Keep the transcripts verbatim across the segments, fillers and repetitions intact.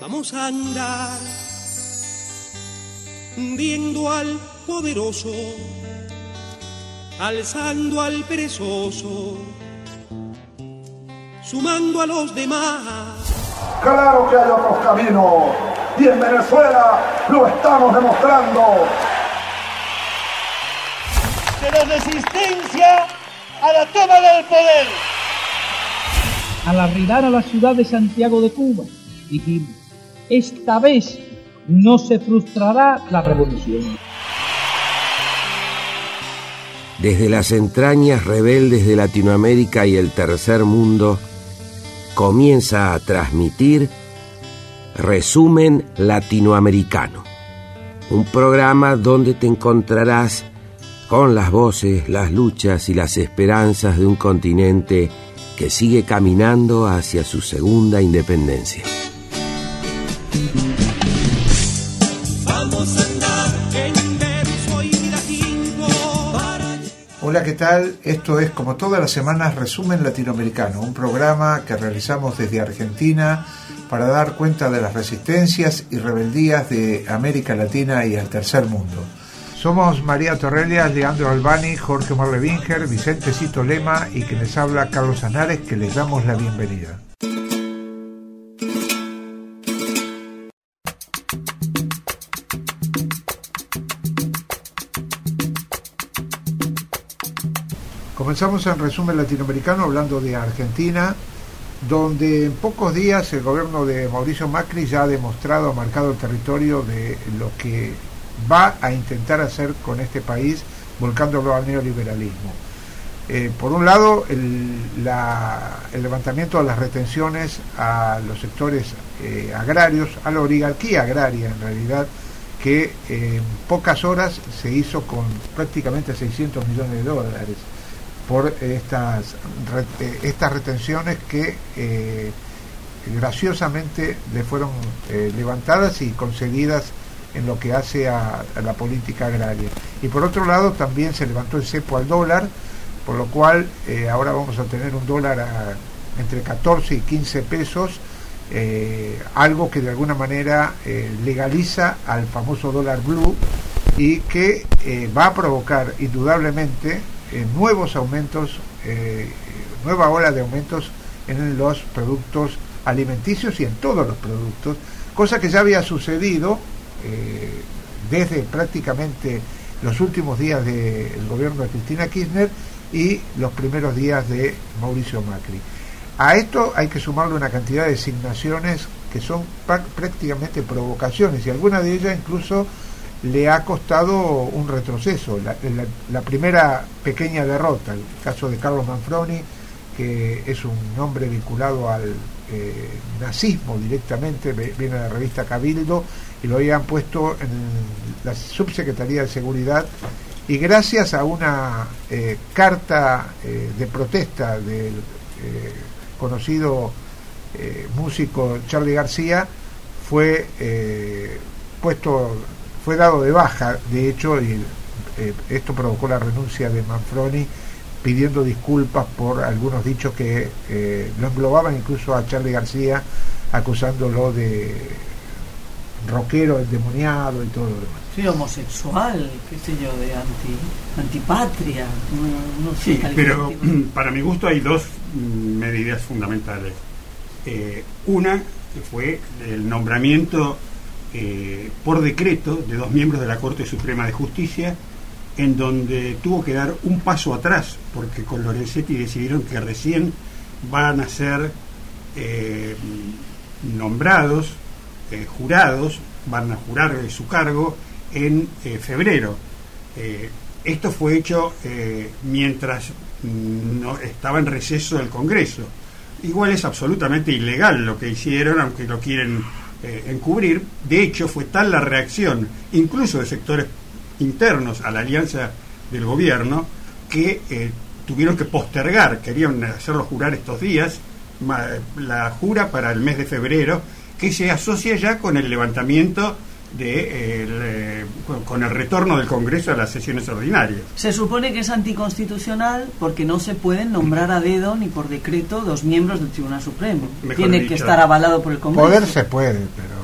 Vamos a andar viendo al poderoso, alzando al perezoso, sumando a los demás. Claro que hay otros caminos, y en Venezuela lo estamos demostrando. De la resistencia a la toma del poder. Al arribar a la ciudad de Santiago de Cuba, dijimos, esta vez no se frustrará la revolución. Desde las entrañas rebeldes de Latinoamérica y el tercer mundo, comienza a transmitir Resumen Latinoamericano, un programa donde te encontrarás con las voces, las luchas y las esperanzas de un continente que sigue caminando hacia su segunda independencia. Vamos a andar en verso y latín para... Hola, ¿qué tal? Esto es, como todas las semanas, Resumen Latinoamericano, un programa que realizamos desde Argentina para dar cuenta de las resistencias y rebeldías de América Latina y el tercer mundo. Somos María Torrelias, Leandro Albani, Jorge Marlevinger, Vicente Cito Lema y quien les habla, Carlos Anares, que les damos la bienvenida. Comenzamos en Resumen Latinoamericano hablando de Argentina, donde en pocos días el gobierno de Mauricio Macri ya ha demostrado, ha marcado el territorio de lo que va a intentar hacer con este país, volcándolo al neoliberalismo. Eh, por un lado, el, la, el levantamiento de las retenciones a los sectores eh, agrarios, a la oligarquía agraria en realidad, que eh, en pocas horas se hizo con prácticamente seiscientos millones de dólares por estas, estas retenciones que eh, graciosamente le fueron eh, levantadas y concedidas en lo que hace a, a la política agraria. Y por otro lado también se levantó el cepo al dólar, por lo cual eh, ahora vamos a tener un dólar a, entre catorce y quince pesos, eh, algo que de alguna manera eh, legaliza al famoso dólar blue y que eh, va a provocar indudablemente eh, nuevos aumentos, eh, nueva ola de aumentos en los productos alimenticios y en todos los productos, cosa que ya había sucedido Eh, desde prácticamente los últimos días del gobierno de Cristina Kirchner y los primeros días de Mauricio Macri. A esto hay que sumarle una cantidad de designaciones que son prácticamente provocaciones, y alguna de ellas incluso le ha costado un retroceso. La, la, la primera pequeña derrota, el caso de Carlos Manfroni, que es un nombre vinculado al eh, nazismo directamente, viene de la revista Cabildo, y lo habían puesto en la Subsecretaría de Seguridad, y gracias a una eh, carta eh, de protesta del eh, conocido eh, músico Charly García, fue eh, puesto, fue dado de baja, de hecho, y eh, esto provocó la renuncia de Manfroni, pidiendo disculpas por algunos dichos que eh, lo englobaban incluso a Charly García, acusándolo de rockero endemoniado y todo lo demás. Sí, homosexual, qué sé yo, de anti antipatria. No, no sé, sí, pero para mi gusto hay dos medidas fundamentales. Eh, una fue el nombramiento eh, por decreto de dos miembros de la Corte Suprema de Justicia, en donde tuvo que dar un paso atrás, porque con Lorenzetti decidieron que recién van a ser eh, nombrados, eh, jurados, van a jurar eh, su cargo en eh, febrero. Eh, esto fue hecho eh, mientras no estaba en receso del Congreso. Igual es absolutamente ilegal lo que hicieron, aunque lo quieren eh, encubrir. De hecho, fue tal la reacción, incluso de sectores internos a la alianza del gobierno, que eh, tuvieron que postergar, querían hacerlo jurar estos días, ma, la jura para el mes de febrero, que se asocia ya con el levantamiento de eh, el, eh, con el retorno del Congreso a las sesiones ordinarias. Se supone que es anticonstitucional porque no se pueden nombrar a dedo ni por decreto dos miembros del Tribunal Supremo. Mejor Tiene dicho, que estar avalado por el Congreso. Poder se puede, pero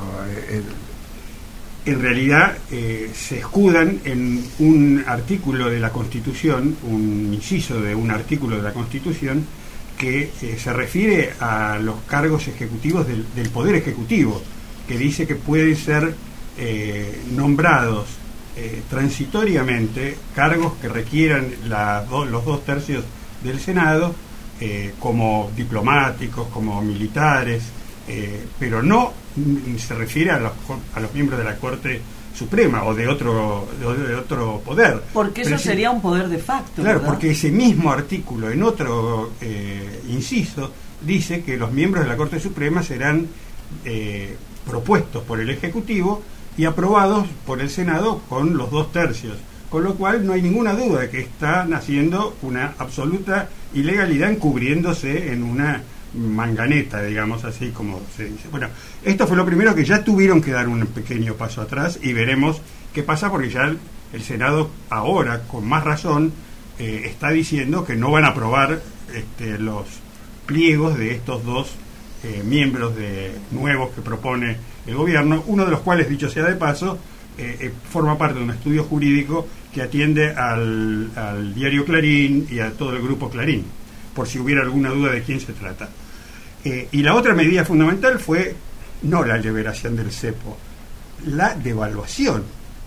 en realidad eh, se escudan en un artículo de la Constitución, un inciso de un artículo de la Constitución, que eh, se refiere a los cargos ejecutivos del, del Poder Ejecutivo, que dice que pueden ser eh, nombrados eh, transitoriamente cargos que requieran la do, los dos tercios del Senado, eh, como diplomáticos, como militares, eh, pero no se refiere a los, a los miembros de la Corte Suprema o de otro de otro poder. Porque eso pero sería un poder de facto. Claro, ¿verdad? porque ese mismo artículo, en otro eh, inciso, dice que los miembros de la Corte Suprema serán eh, propuestos por el Ejecutivo y aprobados por el Senado con los dos tercios. Con lo cual no hay ninguna duda de que están haciendo una absoluta ilegalidad encubriéndose en una manganeta, digamos así como se dice. Bueno, esto fue lo primero, que ya tuvieron que dar un pequeño paso atrás y veremos qué pasa, porque ya el, el Senado ahora, con más razón, eh, está diciendo que no van a aprobar este, los pliegos de estos dos eh, miembros de nuevos que propone el gobierno, uno de los cuales, dicho sea de paso, eh, eh, forma parte de un estudio jurídico que atiende al, al diario Clarín y a todo el grupo Clarín, por si hubiera alguna duda de quién se trata. Eh, y la otra medida fundamental fue no la liberación del cepo, la devaluación,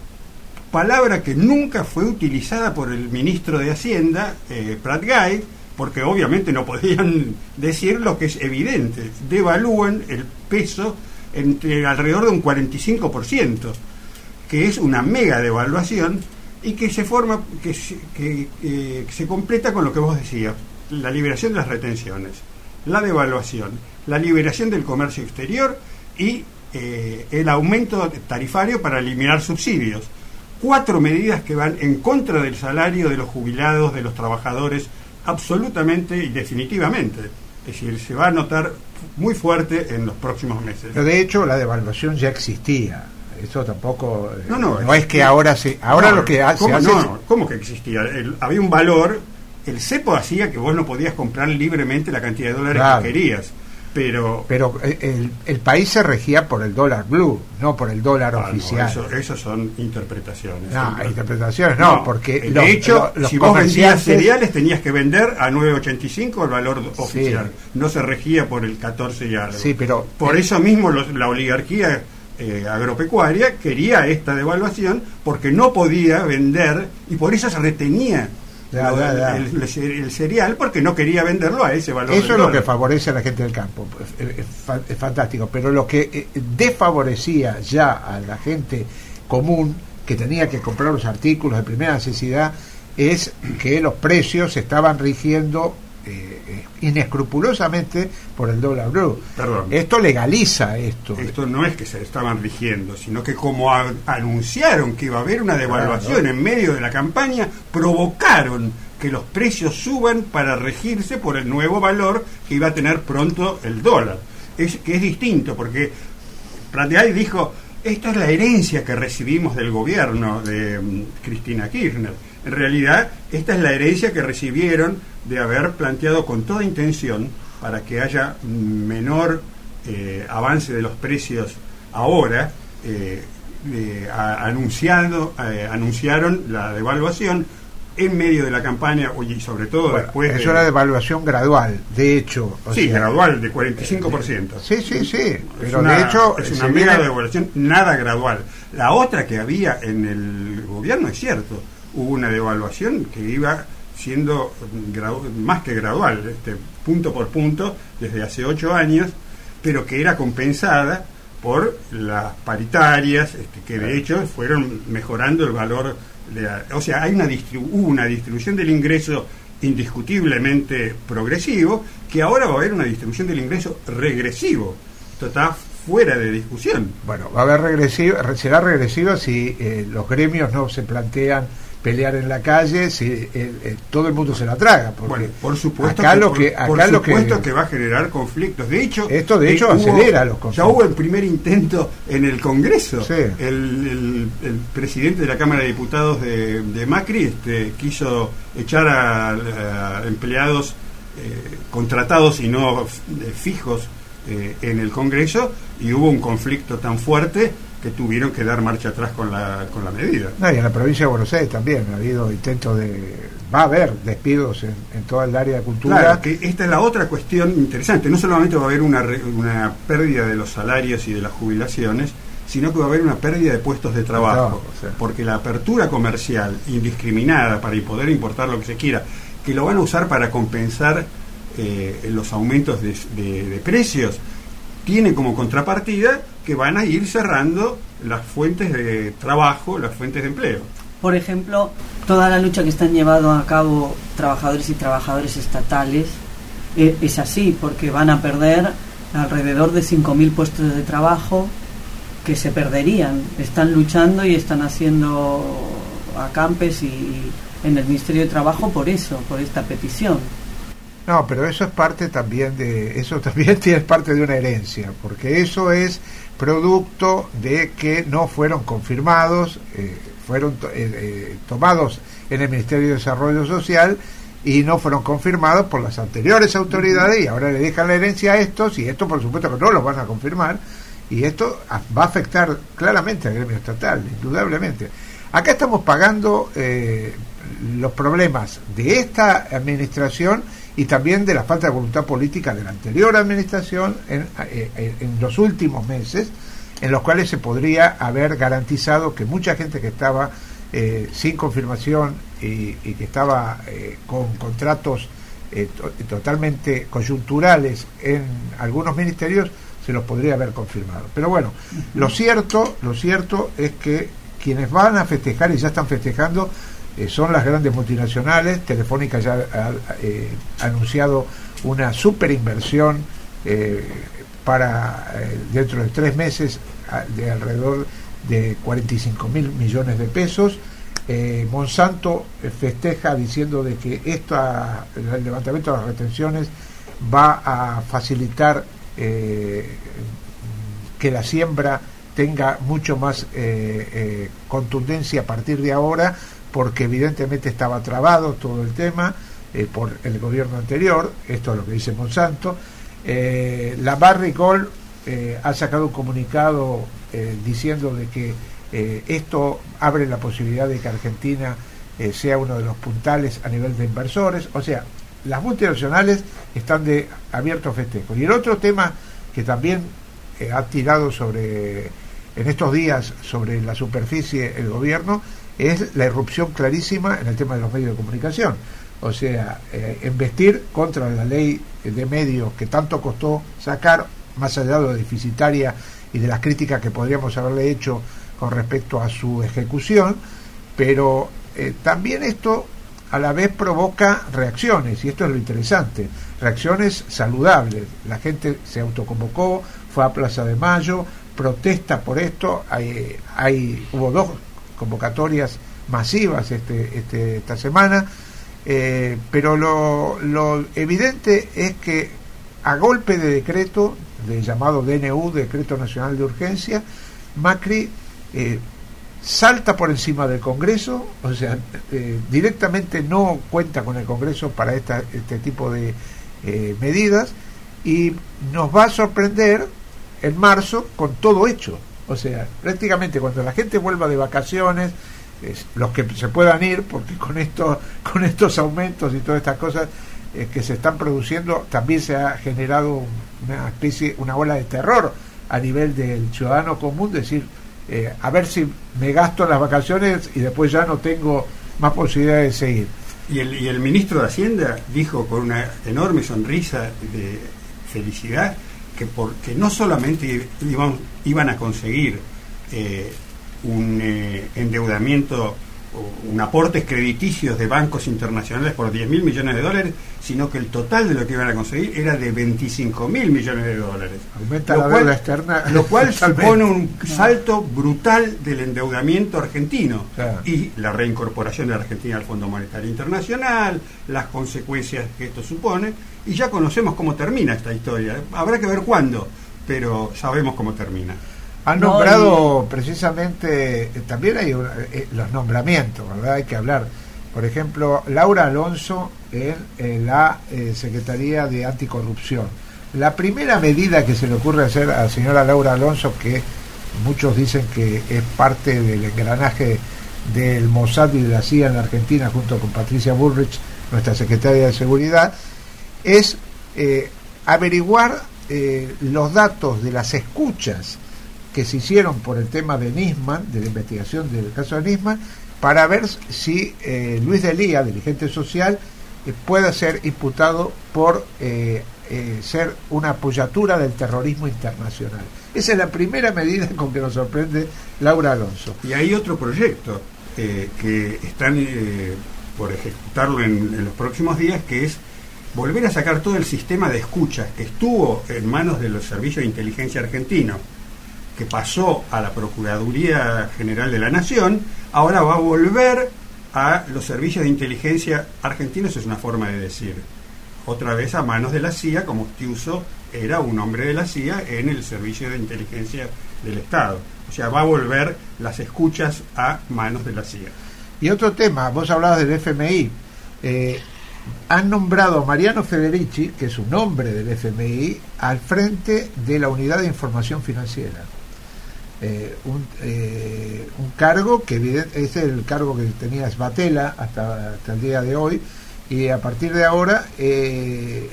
palabra que nunca fue utilizada por el ministro de Hacienda, eh, Prat Gay, porque obviamente no podían decir lo que es evidente: devalúan el peso entre alrededor de un cuarenta y cinco por ciento, que es una mega devaluación y que se forma, que, que, que, que se completa con lo que vos decías: la liberación de las retenciones, la devaluación, la liberación del comercio exterior y eh, el aumento tarifario para eliminar subsidios. Cuatro medidas que van en contra del salario de los jubilados, de los trabajadores, absolutamente y definitivamente. Es decir, se va a notar muy fuerte en los próximos meses. Pero de hecho la devaluación ya existía. Eso tampoco... No, no, no es que ahora se... Ahora no, lo que hace... ¿cómo, hace no, es, no, ¿cómo que existía? El, había un valor. El cepo hacía que vos no podías comprar libremente la cantidad de dólares claro. que querías, pero pero el, el país se regía por el dólar blue, no por el dólar ah, oficial. No, eso, eso son interpretaciones. No, son, interpretaciones no, no porque de los, hecho, los, si los vos vendías cereales tenías que vender a nueve ochenta y cinco el valor oficial, sí. No se regía por el catorce y algo. Sí, pero por eso mismo los, la oligarquía eh, agropecuaria quería esta devaluación porque no podía vender y por eso se retenía. Ya, lo, ya, ya. El, el, el cereal porque no quería venderlo a ese valor. Eso es lo que favorece a la gente del campo, es, es, es fantástico, pero lo que eh, desfavorecía ya a la gente común que tenía que comprar los artículos de primera necesidad es que los precios se estaban rigiendo eh, inescrupulosamente por el dólar blue. Perdón. Esto legaliza esto. Esto no es que se estaban rigiendo, sino que como a, anunciaron que iba a haber una devaluación claro. en medio de la campaña, provocaron que los precios suban para regirse por el nuevo valor que iba a tener pronto el dólar. Es que es distinto, porque Prat Gay dijo: esta es la herencia que recibimos del gobierno de um, Cristina Kirchner. En realidad, esta es la herencia que recibieron de haber planteado con toda intención, para que haya menor eh, avance de los precios ahora, eh, eh, a, anunciado, eh, anunciaron la devaluación en medio de la campaña y sobre todo bueno, después... Es de, una devaluación gradual, de hecho. O sí, sea, gradual, de cuarenta y cinco por ciento. Sí, sí, sí. Pero una, de hecho... Es una mega devaluación, nada gradual. La otra que había en el gobierno, es cierto, hubo una devaluación que iba siendo gradu- más que gradual, este, punto por punto, desde hace ocho años, pero que era compensada por las paritarias, este, que de hecho fueron mejorando el valor de la, o sea, hay una distribu- una distribución del ingreso indiscutiblemente progresivo, que ahora va a haber una distribución del ingreso regresivo. Esto está fuera de discusión. Bueno, va a haber regresivo, será regresivo si eh, los gremios no se plantean pelear en la calle, si eh, eh, todo el mundo se la traga. Bueno, por supuesto, acá que, lo que, por, acá por lo supuesto que, que va a generar conflictos. De hecho, esto de hecho eh, acelera hubo, los conflictos. Ya hubo el primer intento en el Congreso. Sí. El, el, el presidente de la Cámara de Diputados de, de Macri este, quiso echar a, a empleados eh, contratados y no eh, fijos eh, en el Congreso, y hubo un conflicto tan fuerte que tuvieron que dar marcha atrás con la, con la medida. No, y en la provincia de Buenos Aires también ha habido intentos de... va a haber despidos en, en toda el área de cultura. Claro, que esta es la otra cuestión interesante. No solamente va a haber una, una pérdida de los salarios y de las jubilaciones, sino que va a haber una pérdida de puestos de trabajo. trabajo sí. Porque la apertura comercial indiscriminada para poder importar lo que se quiera, que lo van a usar para compensar eh, los aumentos de, de, de precios, tiene como contrapartida que van a ir cerrando las fuentes de trabajo, las fuentes de empleo. Por ejemplo, toda la lucha que están llevando a cabo trabajadores y trabajadoras estatales eh, es así, porque van a perder alrededor de cinco mil puestos de trabajo que se perderían. Están luchando y están haciendo acampes y, y en el Ministerio de Trabajo por eso, por esta petición. No, pero eso es parte también de, eso también es parte de una herencia, porque eso es producto de que no fueron confirmados, eh, fueron to, eh, eh, tomados en el Ministerio de Desarrollo Social y no fueron confirmados por las anteriores autoridades, y ahora le dejan la herencia a estos, y esto por supuesto que no los van a confirmar, y esto va a afectar claramente al gremio estatal, indudablemente. Acá estamos pagando eh, los problemas de esta administración y también de la falta de voluntad política de la anterior administración en, en, en los últimos meses, en los cuales se podría haber garantizado que mucha gente que estaba eh, sin confirmación y, y que estaba eh, con contratos eh, to, totalmente coyunturales en algunos ministerios, se los podría haber confirmado. Pero bueno, lo cierto, lo cierto es que quienes van a festejar y ya están festejando Eh, son las grandes multinacionales. Telefónica ya ha eh, anunciado una super inversión eh, para eh, dentro de tres meses a, de alrededor de cuarenta y cinco mil millones de pesos. eh, Monsanto eh, festeja diciendo de que esta, el levantamiento de las retenciones va a facilitar eh, que la siembra tenga mucho más eh, eh, contundencia a partir de ahora, porque evidentemente estaba trabado todo el tema eh, por el gobierno anterior. Esto es lo que dice Monsanto. eh, la Barrick Gold eh, ha sacado un comunicado eh, diciendo de que eh, esto abre la posibilidad de que Argentina eh, sea uno de los puntales a nivel de inversores. O sea, las multinacionales están de abierto festejo. Y el otro tema que también eh, ha tirado sobre en estos días sobre la superficie el gobierno es la irrupción clarísima en el tema de los medios de comunicación. O sea, eh, embestir contra la ley de medios que tanto costó sacar, más allá de lo deficitaria y de las críticas que podríamos haberle hecho con respecto a su ejecución, pero eh, también esto a la vez provoca reacciones, y esto es lo interesante, reacciones saludables. La gente se autoconvocó, fue a Plaza de Mayo, protesta por esto, hay, hay hubo dos convocatorias masivas este, este, esta semana, eh, pero lo, lo evidente es que a golpe de decreto, de llamado D N U, Decreto Nacional de Urgencia, Macri eh, salta por encima del Congreso, o sea, eh, directamente no cuenta con el Congreso para esta, este tipo de eh, medidas, y nos va a sorprender en marzo con todo hecho. O sea, prácticamente cuando la gente vuelva de vacaciones, es, los que se puedan ir, porque con esto, con estos aumentos y todas estas cosas eh, que se están produciendo, también se ha generado una especie, una ola de terror a nivel del ciudadano común, decir, eh, a ver si me gasto las vacaciones y después ya no tengo más posibilidades de seguir. Y el, y el ministro de Hacienda dijo con una enorme sonrisa de felicidad que porque no solamente iban, iban a conseguir eh, un eh, endeudamiento, un aportes crediticios de bancos internacionales por diez mil millones de dólares, sino que el total de lo que iban a conseguir era de veinticinco mil millones de dólares. Aumenta lo la cual, deuda externa. Lo cual supone un salto brutal del endeudamiento argentino, claro, y la reincorporación de la Argentina al Fondo Monetario Internacional, las consecuencias que esto supone, y ya conocemos cómo termina esta historia. Habrá que ver cuándo, pero sabemos cómo termina. Han nombrado no, y... precisamente, eh, también hay eh, los nombramientos, ¿verdad? Hay que hablar. Por ejemplo, Laura Alonso en, en la eh, Secretaría de Anticorrupción. La primera medida que se le ocurre hacer a la señora Laura Alonso, que muchos dicen que es parte del engranaje del Mossad y de la C I A en la Argentina, junto con Patricia Bullrich, nuestra secretaria de Seguridad, es eh, averiguar eh, los datos de las escuchas que se hicieron por el tema de Nisman, de la investigación del caso de Nisman, para ver si eh, Luis Delía, dirigente social, eh, puede ser imputado por eh, eh, ser una apoyatura del terrorismo internacional. Esa es la primera medida con que nos sorprende Laura Alonso. Y hay otro proyecto eh, que están eh, por ejecutarlo en, en los próximos días, que es volver a sacar todo el sistema de escuchas que estuvo en manos de los servicios de inteligencia argentinos, que pasó a la Procuraduría General de la Nación, ahora va a volver a los servicios de inteligencia argentinos, es una forma de decir, otra vez a manos de la C I A, como Stiuso era un hombre de la C I A en el servicio de inteligencia del Estado. O sea, va a volver las escuchas a manos de la C I A. Y otro tema, vos hablabas del F M I, eh, han nombrado a Mariano Federici, que es un hombre del F M I, al frente de la Unidad de Información Financiera. Eh, un, eh, un cargo que evidente, es el cargo que tenía Sbatella hasta, hasta el día de hoy, y a partir de ahora eh,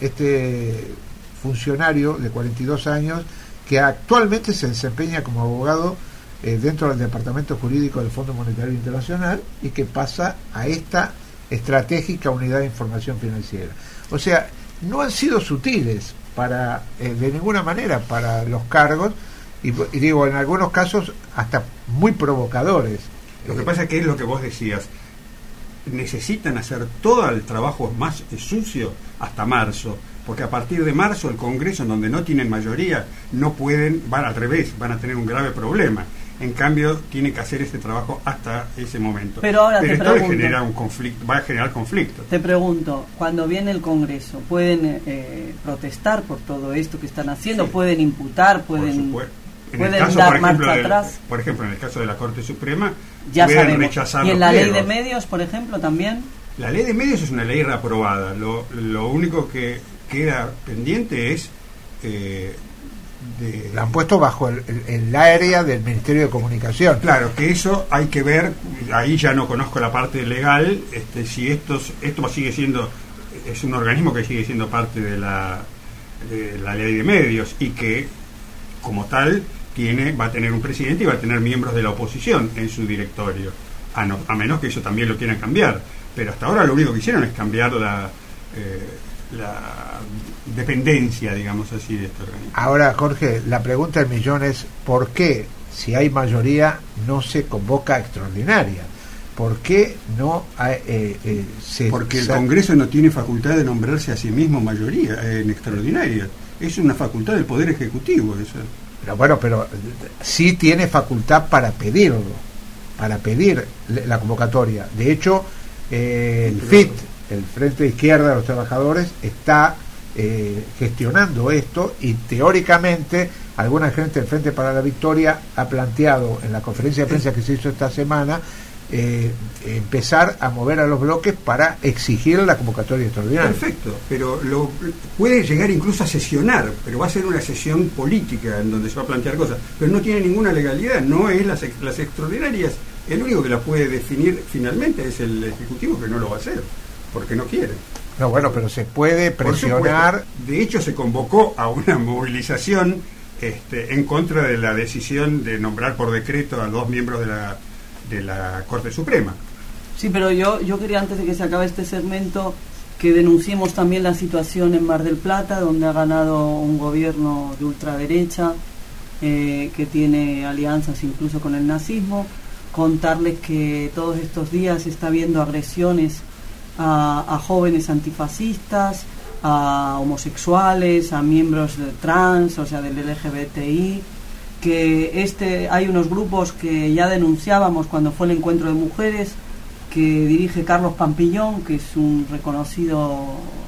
este funcionario de cuarenta y dos años, que actualmente se desempeña como abogado eh, dentro del Departamento Jurídico del Fondo Monetario Internacional, y que pasa a esta estratégica Unidad de Información Financiera. O sea, no han sido sutiles para eh, de ninguna manera para los cargos, y, y digo, en algunos casos hasta muy provocadores. Lo que pasa es que es lo que vos decías, necesitan hacer todo el trabajo más sucio hasta marzo, porque a partir de marzo el Congreso, en donde no tienen mayoría, no pueden, van al revés, van a tener un grave problema. En cambio, tienen que hacer este trabajo hasta ese momento. Pero ahora Pero te esto pregunto, genera un conflicto, va a generar conflicto. Te pregunto, cuando viene el Congreso, ¿pueden eh, protestar por todo esto que están haciendo? Sí. ¿Pueden imputar? ¿Pueden, en ¿pueden el caso, dar por ejemplo, marcha del, atrás? por ejemplo, en el caso de la Corte Suprema, Ya pueden sabemos. rechazar ¿Y en los la ley pliegos. de medios, por ejemplo, también? La ley de medios es una ley reaprobada. Lo, lo único que queda pendiente es... Eh, de, la han puesto bajo el, el, el área del Ministerio de Comunicación. Claro, que eso hay que ver, ahí ya no conozco la parte legal, este, si estos, esto sigue siendo, es un organismo que sigue siendo parte de la, de la ley de medios, y que como tal tiene, va a tener un presidente y va a tener miembros de la oposición en su directorio, a, no, a menos que eso también lo quieran cambiar, pero hasta ahora lo único que hicieron es cambiar la... Eh, la dependencia, digamos así, de este organismo. Ahora, Jorge, la pregunta del millón es: ¿por qué, si hay mayoría, no se convoca extraordinaria? ¿Por qué no hay, eh, eh, se... Porque el se... Congreso no tiene facultad de nombrarse a sí mismo mayoría eh, en extraordinaria. Es una facultad del Poder Ejecutivo eso. Pero bueno, pero sí tiene facultad para pedirlo, para pedir la convocatoria. De hecho, eh, el F I T, el Frente de Izquierda de los Trabajadores, está eh, gestionando esto, y teóricamente alguna gente del Frente para la Victoria ha planteado en la conferencia de prensa que se hizo esta semana eh, empezar a mover a los bloques para exigir la convocatoria extraordinaria. Perfecto, pero lo, puede llegar incluso a sesionar, pero va a ser una sesión política en donde se va a plantear cosas, pero no tiene ninguna legalidad, no es las, las extraordinarias, el único que la puede definir finalmente es el Ejecutivo, que no lo va a hacer porque no quiere. No, bueno, pero se puede presionar. De hecho, se convocó a una movilización este, en contra de la decisión de nombrar por decreto a dos miembros de la de la Corte Suprema. Sí, pero yo yo quería, antes de que se acabe este segmento, que denunciemos también la situación en Mar del Plata, donde ha ganado un gobierno de ultraderecha eh, que tiene alianzas incluso con el nazismo. Contarles que todos estos días está habiendo agresiones A, a jóvenes antifascistas, a homosexuales, a miembros de trans, o sea, del L G B T I, que este hay unos grupos que ya denunciábamos cuando fue el encuentro de mujeres, que dirige Carlos Pampillón, que es un reconocido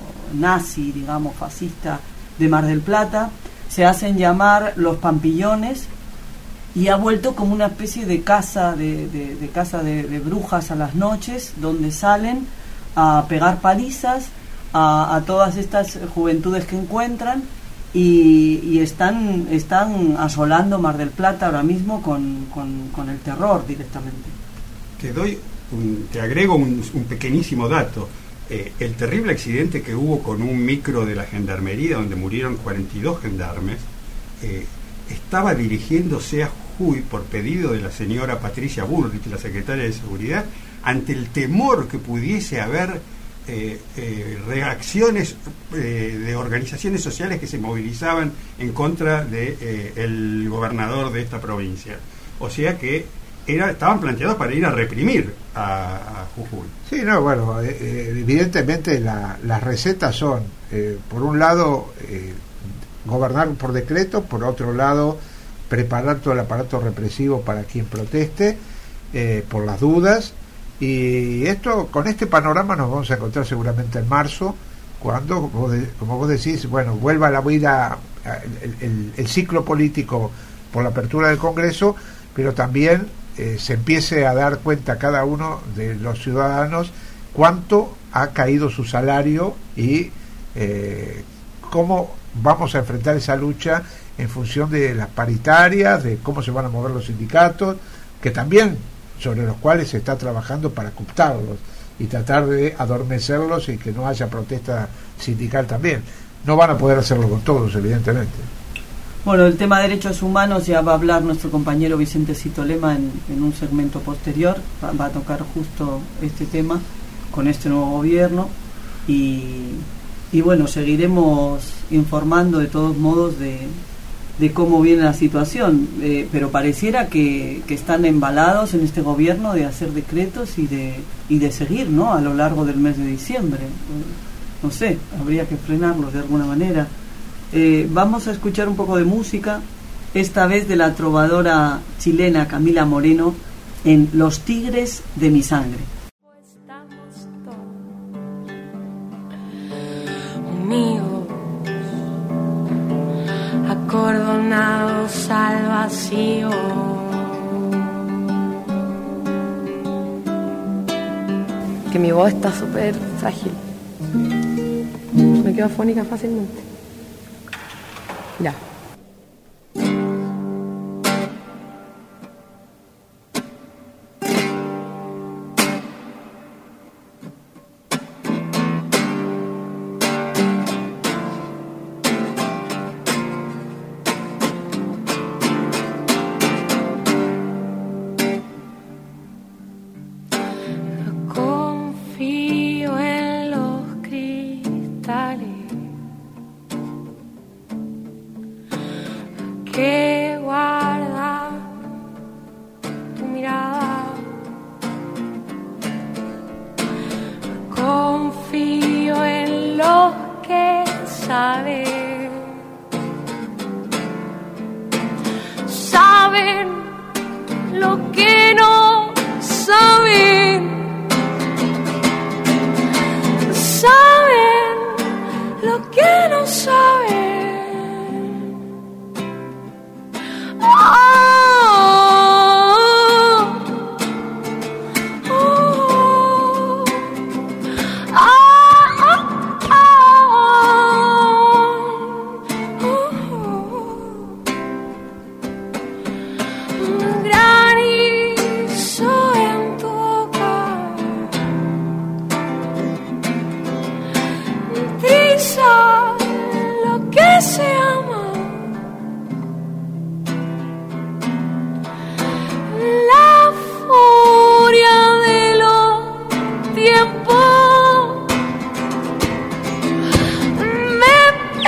nazi, digamos, fascista de Mar del Plata. Se hacen llamar los Pampillones, y ha vuelto como una especie de casa de, de, de casa de, de brujas a las noches, donde salen a pegar palizas a, a todas estas juventudes que encuentran, y, y están, están asolando Mar del Plata ahora mismo con, con, con el terror directamente. Te doy, un, te agrego un, un pequeñísimo dato. Eh, el terrible accidente que hubo con un micro de la gendarmería donde murieron cuarenta y dos gendarmes, eh, estaba dirigiéndose a Jujuy por pedido de la señora Patricia Bullrich, la secretaria de Seguridad, ante el temor que pudiese haber eh, eh, reacciones eh, de organizaciones sociales que se movilizaban en contra de eh, el gobernador de esta provincia. O sea que era, estaban planteados para ir a reprimir a, a Jujuy. Sí, no, bueno, eh, evidentemente la, las recetas son, eh, por un lado, eh, gobernar por decreto, por otro lado, preparar todo el aparato represivo para quien proteste, eh, por las dudas, y esto, con este panorama nos vamos a encontrar seguramente en marzo, cuando, como, de, como vos decís, bueno, vuelva la vida, el, el, el ciclo político por la apertura del Congreso, pero también eh, se empiece a dar cuenta cada uno de los ciudadanos cuánto ha caído su salario y eh, cómo vamos a enfrentar esa lucha en función de las paritarias, de cómo se van a mover los sindicatos, que también sobre los cuales se está trabajando para cooptarlos y tratar de adormecerlos y que no haya protesta sindical también. No van a poder hacerlo con todos, evidentemente. Bueno, el tema de derechos humanos ya va a hablar nuestro compañero Vicente Citolema en, en un segmento posterior, va, va a tocar justo este tema con este nuevo gobierno y, y bueno, seguiremos informando de todos modos de, de cómo viene la situación, eh, pero pareciera que, que están embalados en este gobierno de hacer decretos y de, y de seguir, ¿no?, a lo largo del mes de diciembre. No sé, habría que frenarlos de alguna manera. Eh, vamos a escuchar un poco de música, esta vez de la trovadora chilena Camila Moreno en Los Tigres de mi Sangre. Estamos todos unidos, acordonados al vacío. Que mi voz está súper frágil, me quedo afónica fácilmente. Ya. Confío en los cristales que guarda tu mirada. Confío en los que saben, saben lo que no saben, saben lo que no saben.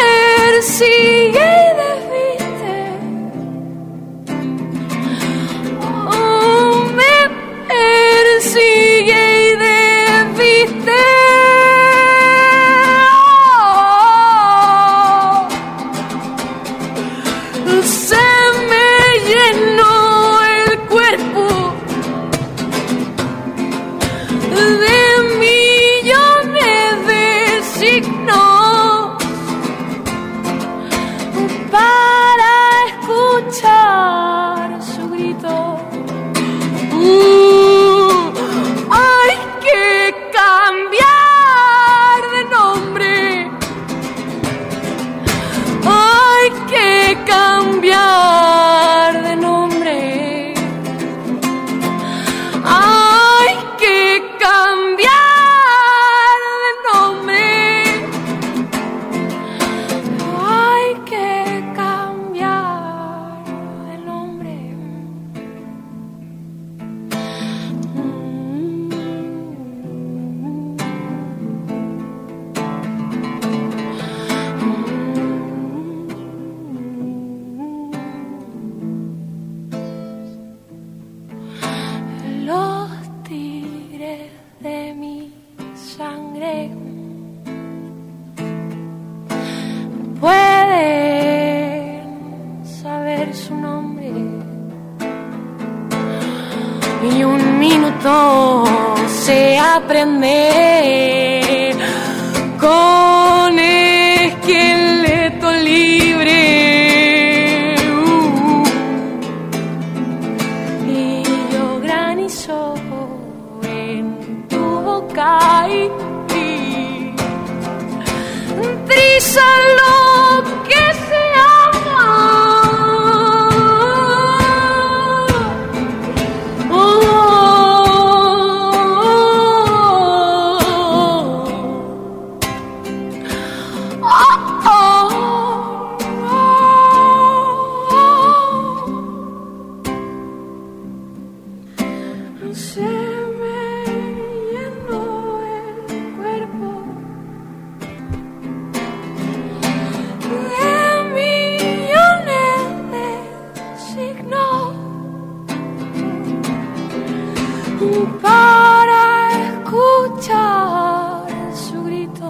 Sigue y desviste y un minuto se aprende con esqueleto libre. Uh, y yo granizo en tu boca y, y triza lo que se ama. Oh, para escuchar su grito.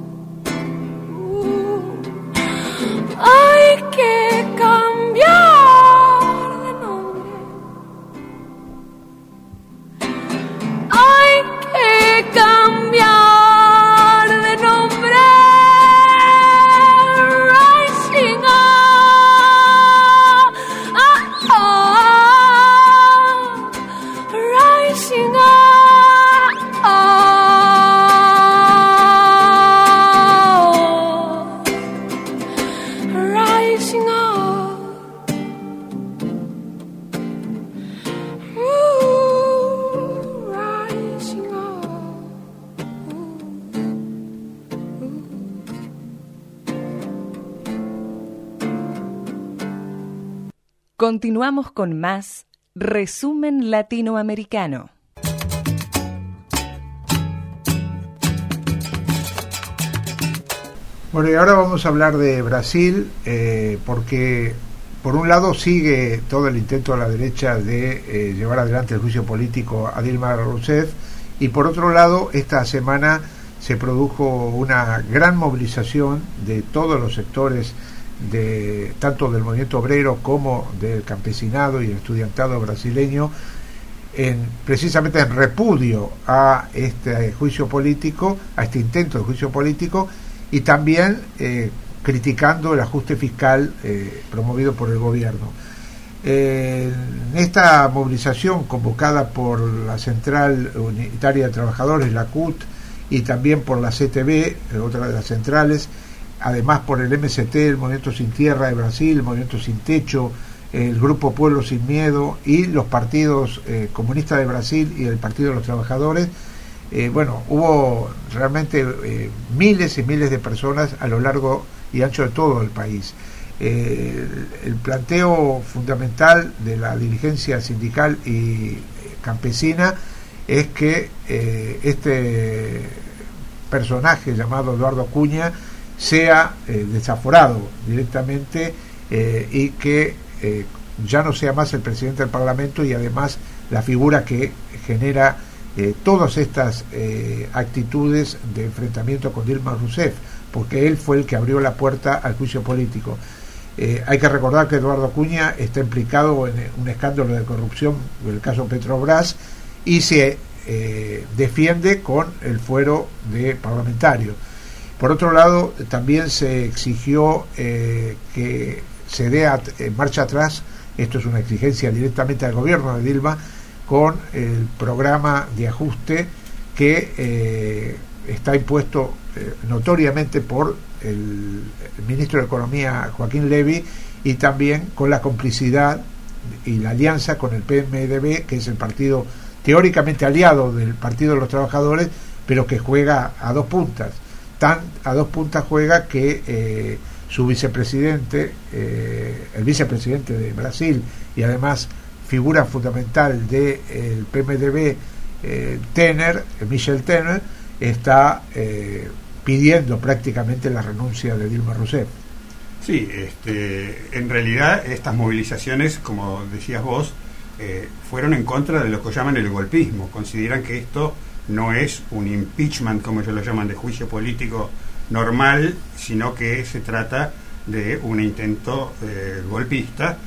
Uh, hay que cambiar de nombre. Hay que cambiar de nombre. Rising up, ah, ah, rising up. Continuamos con más Resumen Latinoamericano. Bueno, y ahora vamos a hablar de Brasil, eh, porque por un lado sigue todo el intento de la derecha de eh, llevar adelante el juicio político a Dilma Rousseff, y por otro lado esta semana se produjo una gran movilización de todos los sectores, de tanto del movimiento obrero como del campesinado y el estudiantado brasileño, en, precisamente en repudio a este juicio político, a este intento de juicio político, y también eh, criticando el ajuste fiscal eh, promovido por el gobierno. Eh, en esta movilización convocada por la Central Unitaria de Trabajadores, la C U T, y también por la C T B, otra de las centrales, además por el M S T, el Movimiento Sin Tierra de Brasil, el Movimiento Sin Techo, el Grupo Pueblo Sin Miedo y los partidos eh, comunistas de Brasil y el Partido de los Trabajadores. Eh, bueno, hubo realmente eh, miles y miles de personas a lo largo y ancho de todo el país. Eh, el, el planteo fundamental de la dirigencia sindical y campesina es que eh, este personaje llamado Eduardo Cunha sea eh, desaforado directamente eh, y que eh, ya no sea más el presidente del Parlamento, y además la figura que genera eh, todas estas eh, actitudes de enfrentamiento con Dilma Rousseff, porque él fue el que abrió la puerta al juicio político. Eh, hay que recordar que Eduardo Cunha está implicado en un escándalo de corrupción, el caso Petrobras, y se eh, defiende con el fuero de parlamentario. Por otro lado, también se exigió eh, que se dé a, eh, marcha atrás, esto es una exigencia directamente al gobierno de Dilma, con el programa de ajuste que eh, está impuesto eh, notoriamente por el, el ministro de Economía, Joaquín Levy, y también con la complicidad y la alianza con el P M D B, que es el partido teóricamente aliado del Partido de los Trabajadores, pero que juega a dos puntas. Tan a dos puntas juega que eh, su vicepresidente, eh, el vicepresidente de Brasil y además figura fundamental del de, P M D B, eh, Temer, Michel Temer, está eh, pidiendo prácticamente la renuncia de Dilma Rousseff. Sí, este, en realidad estas movilizaciones, como decías vos, eh, fueron en contra de lo que llaman el golpismo. Consideran que esto no es un impeachment, como ellos lo llaman, de juicio político normal, sino que se trata de un intento eh, golpista,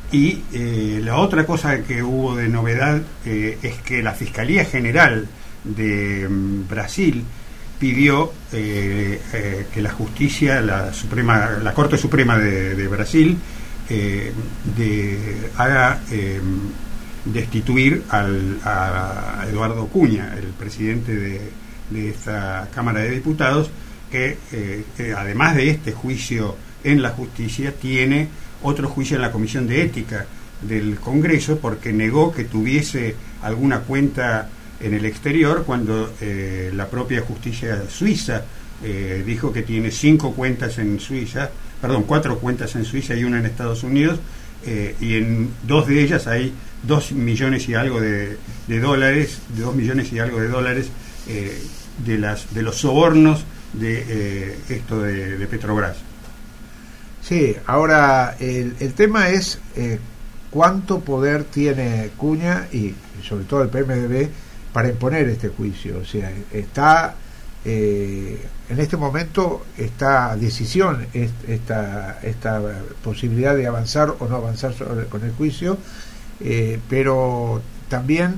Y eh, la otra cosa que hubo de novedad eh, es que la Fiscalía General de mm, Brasil pidió eh, eh, que la justicia, la Suprema, la Corte Suprema de, de Brasil, eh, de, haga eh, destituir al, a Eduardo Cunha, el presidente de, de esta Cámara de Diputados, que eh, eh, además de este juicio en la justicia, tiene otro juicio en la Comisión de Ética del Congreso, porque negó que tuviese alguna cuenta en el exterior, cuando eh, la propia justicia suiza eh, dijo que tiene cinco cuentas en Suiza, perdón, cuatro cuentas en Suiza y una en Estados Unidos, eh, y en dos de ellas hay dos millones y algo de, de dólares, de dos millones y algo de dólares eh, de las de los sobornos de eh, esto de, de Petrobras. Sí, ahora el, el tema es eh, cuánto poder tiene Cunha y, y sobre todo el P M D B para imponer este juicio. O sea, está eh, en este momento esta decisión, esta, esta posibilidad de avanzar o no avanzar sobre, con el juicio, eh, pero también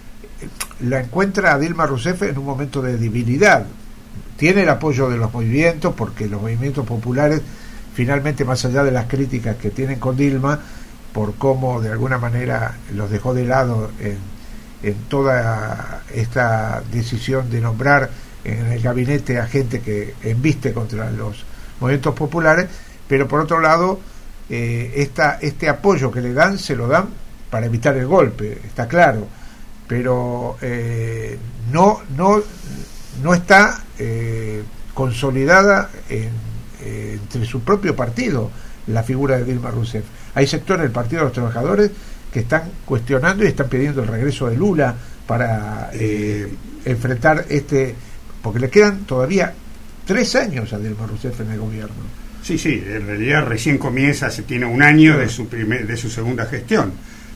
la encuentra a Dilma Rousseff en un momento de debilidad. Tiene el apoyo de los movimientos, porque los movimientos populares finalmente, más allá de las críticas que tienen con Dilma por cómo de alguna manera los dejó de lado en, en toda esta decisión de nombrar en el gabinete a gente que embiste contra los movimientos populares, pero por otro lado eh, esta, este apoyo que le dan, se lo dan para evitar el golpe, está claro, pero eh, no, no, no está eh, consolidada en entre su propio partido la figura de Dilma Rousseff. Hay sectores del Partido de los Trabajadores que están cuestionando y están pidiendo el regreso de Lula para eh, enfrentar este, porque le quedan todavía tres años a Dilma Rousseff en el gobierno. Sí, sí, en realidad recién comienza, se tiene un año de su primer, de su segunda gestión.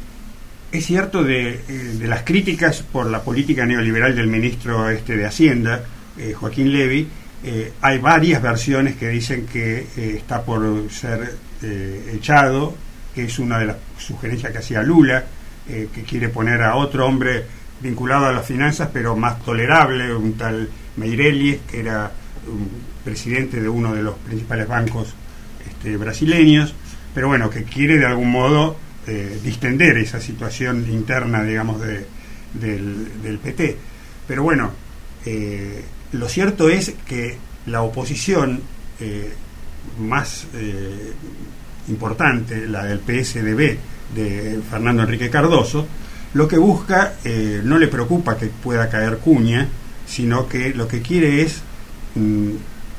Es cierto de, de las críticas por la política neoliberal del ministro este de Hacienda, eh, Joaquín Levy. Eh, hay varias versiones que dicen que eh, está por ser eh, echado, que es una de las sugerencias que hacía Lula, eh, que quiere poner a otro hombre vinculado a las finanzas, pero más tolerable, un tal Meirelles, que era un presidente de uno de los principales bancos este, brasileños, pero bueno, que quiere de algún modo eh, distender esa situación interna, digamos, de, del, del P T. Pero bueno, eh, lo cierto es que la oposición eh, más eh, importante, la del P S D B de Fernando Enrique Cardoso, lo que busca, eh, no le preocupa que pueda caer Cunha, sino que lo que quiere es mm,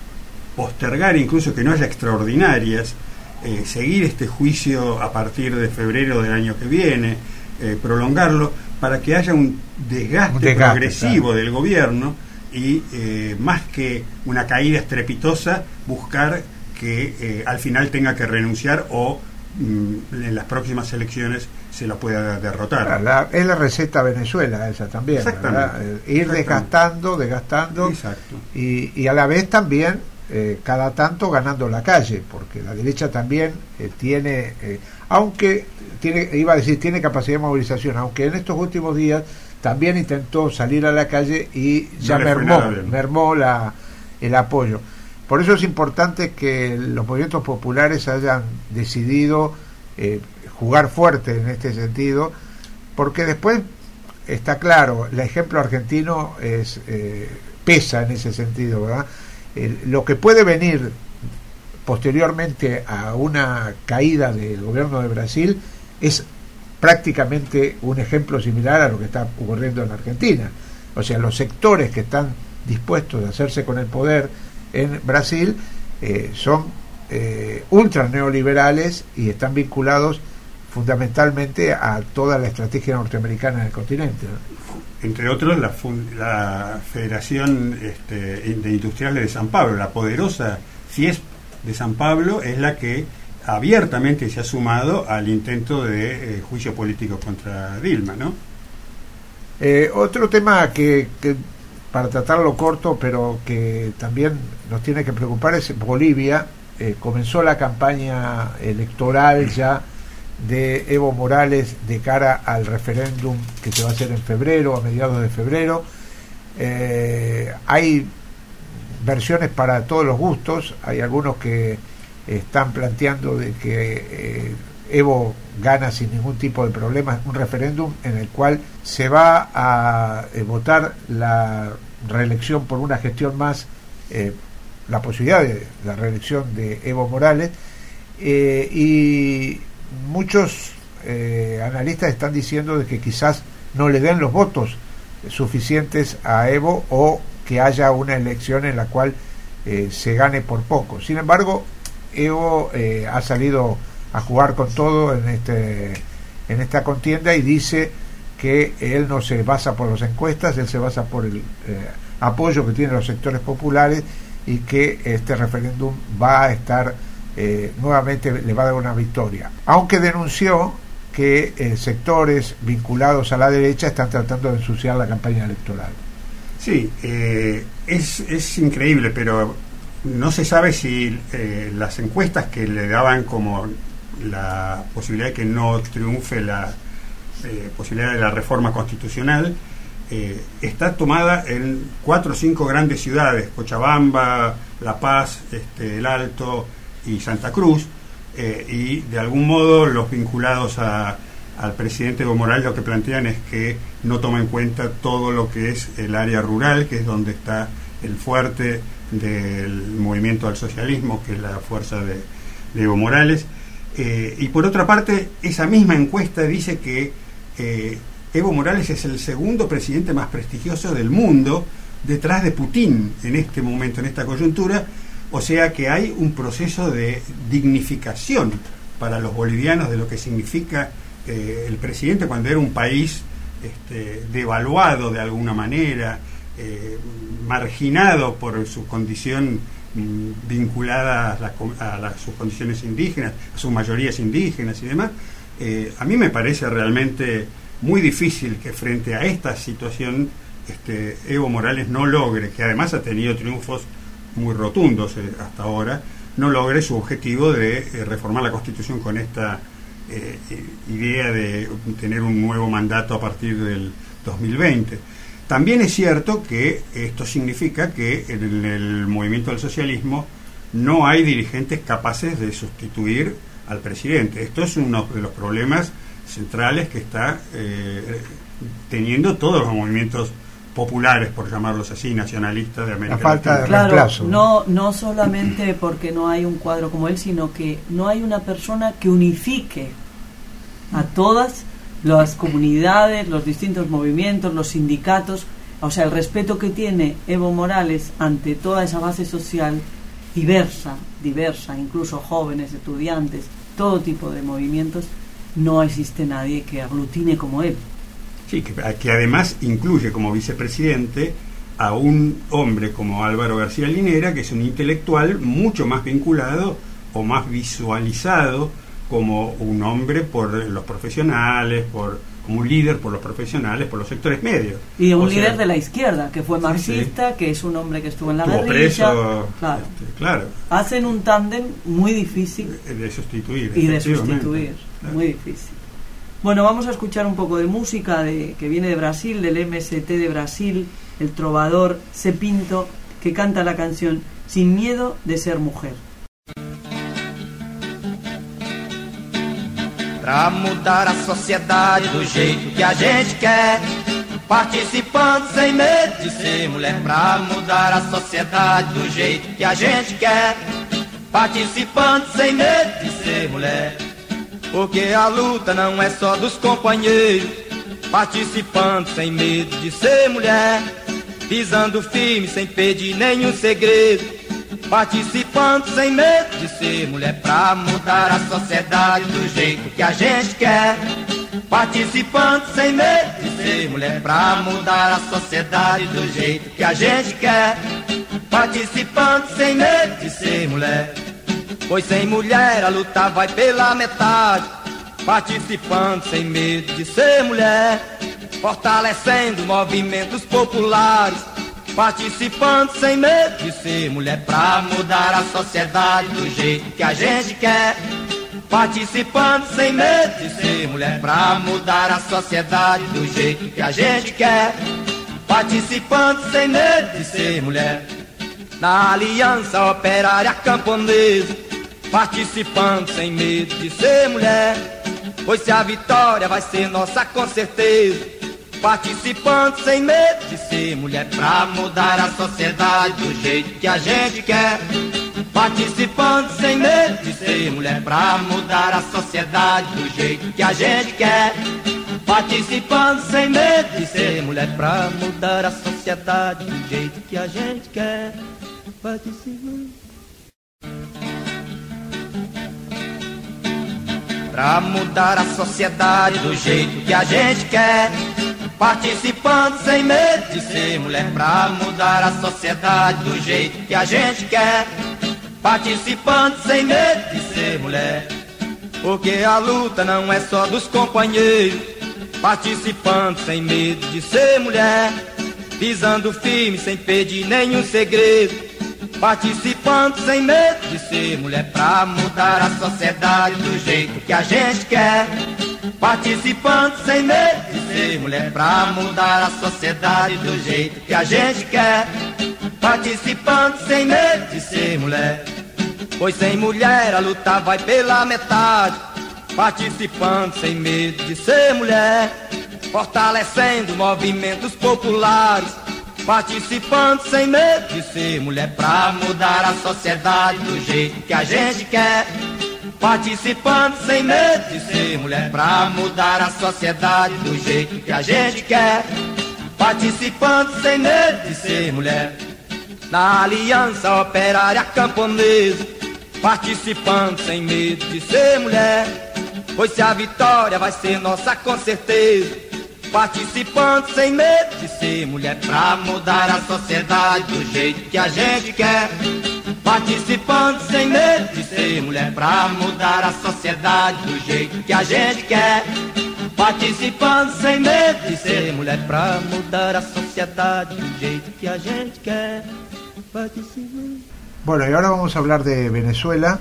postergar, incluso que no haya extraordinarias, eh, seguir este juicio a partir de febrero del año que viene, eh, prolongarlo, para que haya un desgaste, un desgaste progresivo, claro, del gobierno, y eh, más que una caída estrepitosa, buscar que eh, al final tenga que renunciar o mm, en las próximas elecciones se la pueda derrotar. La, es la receta Venezuela esa también, ¿verdad? Ir desgastando, desgastando. Exacto. Y, y a la vez también eh, cada tanto ganando la calle, porque la derecha también eh, tiene, eh, aunque tiene, iba a decir, tiene capacidad de movilización, aunque en estos últimos días también intentó salir a la calle y ya no mermó, mermó la, el apoyo. Por eso es importante que los movimientos populares hayan decidido eh, jugar fuerte en este sentido, porque después está claro, el ejemplo argentino es eh, pesa en ese sentido, ¿verdad? Eh, lo que puede venir posteriormente a una caída del gobierno de Brasil es prácticamente un ejemplo similar a lo que está ocurriendo en Argentina. O sea, los sectores que están dispuestos a hacerse con el poder en Brasil eh, son eh, ultra neoliberales y están vinculados fundamentalmente a toda la estrategia norteamericana en el continente, ¿no? Entre otros la, la Federación este, de Industriales de San Pablo, la poderosa FIESP de San Pablo, es la que abiertamente se ha sumado al intento de eh, juicio político contra Dilma, ¿no? Eh, otro tema que, que para tratarlo corto, pero que también nos tiene que preocupar, es Bolivia. Eh, comenzó la campaña electoral ya de Evo Morales de cara al referéndum que se va a hacer en febrero, a mediados de febrero. Eh, hay versiones para todos los gustos. Hay algunos que están planteando de que eh, Evo gana sin ningún tipo de problema un referéndum en el cual se va a eh, votar la reelección por una gestión más, eh, la posibilidad de la reelección de Evo Morales, eh, y muchos eh, analistas están diciendo de que quizás no le den los votos suficientes a Evo, o que haya una elección en la cual eh, se gane por poco. Sin embargo, Evo eh, ha salido a jugar con todo en este en esta contienda y dice que él no se basa por las encuestas, él se basa por el eh, apoyo que tienen los sectores populares, y que este referéndum va a estar eh, nuevamente, le va a dar una victoria, aunque denunció que eh, sectores vinculados a la derecha están tratando de ensuciar la campaña electoral. Sí, eh, es, es increíble, pero no se sabe si eh, las encuestas que le daban como la posibilidad de que no triunfe la eh, posibilidad de la reforma constitucional, eh, está tomada en cuatro o cinco grandes ciudades: Cochabamba, La Paz, este, El Alto y Santa Cruz, eh, y de algún modo los vinculados a, al presidente Evo Morales lo que plantean es que no toma en cuenta todo lo que es el área rural, que es donde está el fuerte del movimiento al socialismo, que es la fuerza de, de Evo Morales. Eh, y por otra parte, esa misma encuesta dice que eh, Evo Morales es el segundo presidente más prestigioso del mundo, detrás de Putin en este momento, en esta coyuntura. O sea que hay un proceso de dignificación para los bolivianos de lo que significa eh, el presidente cuando era un país este, devaluado de alguna manera, eh, marginado por su condición mmm, vinculada a, la, a la, sus condiciones indígenas, a sus mayorías indígenas y demás. Eh, a mí me parece realmente muy difícil que frente a esta situación este, Evo Morales no logre, que además ha tenido triunfos muy rotundos eh, hasta ahora, no logre su objetivo de eh, reformar la Constitución con esta eh, idea de tener un nuevo mandato a partir del dos mil veinte. También es cierto que esto significa que en el movimiento del socialismo no hay dirigentes capaces de sustituir al presidente. Esto es uno de los problemas centrales que está eh, teniendo todos los movimientos populares, por llamarlos así, nacionalistas de América Latina. La falta de claro, reemplazo. No, no solamente porque no hay un cuadro como él, sino que no hay una persona que unifique a todas las comunidades, los distintos movimientos, los sindicatos. O sea, el respeto que tiene Evo Morales ante toda esa base social diversa, diversa, incluso jóvenes, estudiantes, todo tipo de movimientos, no existe nadie que aglutine como él. Sí, que, que además incluye como vicepresidente a un hombre como Álvaro García Linera, que es un intelectual mucho más vinculado o más visualizado como un hombre por los profesionales, por como un líder por los profesionales, por los sectores medios. Y un o líder sea, de la izquierda, que fue marxista, sí, sí. que es un hombre que estuvo en la estuvo guerrilla. Preso, claro. Este, claro. Hacen un tándem muy difícil de sustituir. Y de sustituir, claro. Muy difícil. Bueno, vamos a escuchar un poco de música de, que viene de Brasil, del M S T de Brasil, el trovador C. Pinto, que canta la canción Sin miedo de ser mujer. Pra mudar a sociedade do jeito que a gente quer, participando sem medo de ser mulher. Pra mudar a sociedade do jeito que a gente quer, participando sem medo de ser mulher. Porque a luta não é só dos companheiros, participando sem medo de ser mulher, pisando firme sem pedir nenhum segredo, participando sem medo de ser mulher. Pra mudar a sociedade do jeito que a gente quer, participando sem medo de ser mulher. Pra mudar a sociedade do jeito que a gente quer, participando sem medo de ser mulher. Pois sem mulher a luta vai pela metade, participando sem medo de ser mulher, fortalecendo movimentos populares, participando sem medo de ser mulher. Pra mudar a sociedade do jeito que a gente quer, participando sem medo de ser mulher, pra mudar a sociedade do jeito que a gente quer. Participando sem medo de ser mulher, na Aliança Operária Camponesa. Participando sem medo de ser mulher, pois se a vitória vai ser nossa com certeza. Participando sem medo de ser mulher, pra mudar a sociedade do jeito que a gente quer. Participando sem medo de ser mulher, pra mudar a sociedade do jeito que a gente quer. Participando sem medo de ser mulher, pra mudar a sociedade do jeito que a gente quer. Participando. Pra mudar a sociedade do jeito que a gente quer. Participando sem medo de ser mulher, pra mudar a sociedade do jeito que a gente quer. Participando sem medo de ser mulher, porque a luta não é só dos companheiros. Participando sem medo de ser mulher, pisando firme sem pedir nenhum segredo. Participando sem medo de ser mulher, pra mudar a sociedade do jeito que a gente quer. Participando sem medo de ser mulher, pra mudar a sociedade do jeito que a gente quer. Participando sem medo de ser mulher, pois sem mulher a luta vai pela metade. Participando sem medo de ser mulher, fortalecendo movimentos populares. Participando sem medo de ser mulher, pra mudar a sociedade do jeito que a gente quer. Participando sem medo de ser mulher, pra mudar a sociedade do jeito que a gente quer. Participando sem medo de ser mulher, na Aliança Operária Camponesa. Participando sem medo de ser mulher, pois se a vitória vai ser nossa com certeza. Participando sem medo de ser mulher, pra mudar a sociedade do jeito que a gente quer. Participando sem medo de ser mulher, pra mudar a sociedade do jeito que a gente quer. Participando sem medo de ser mulher, pra mudar a sociedade do jeito que a gente quer. Participando. Bueno, y ahora vamos a hablar de Venezuela,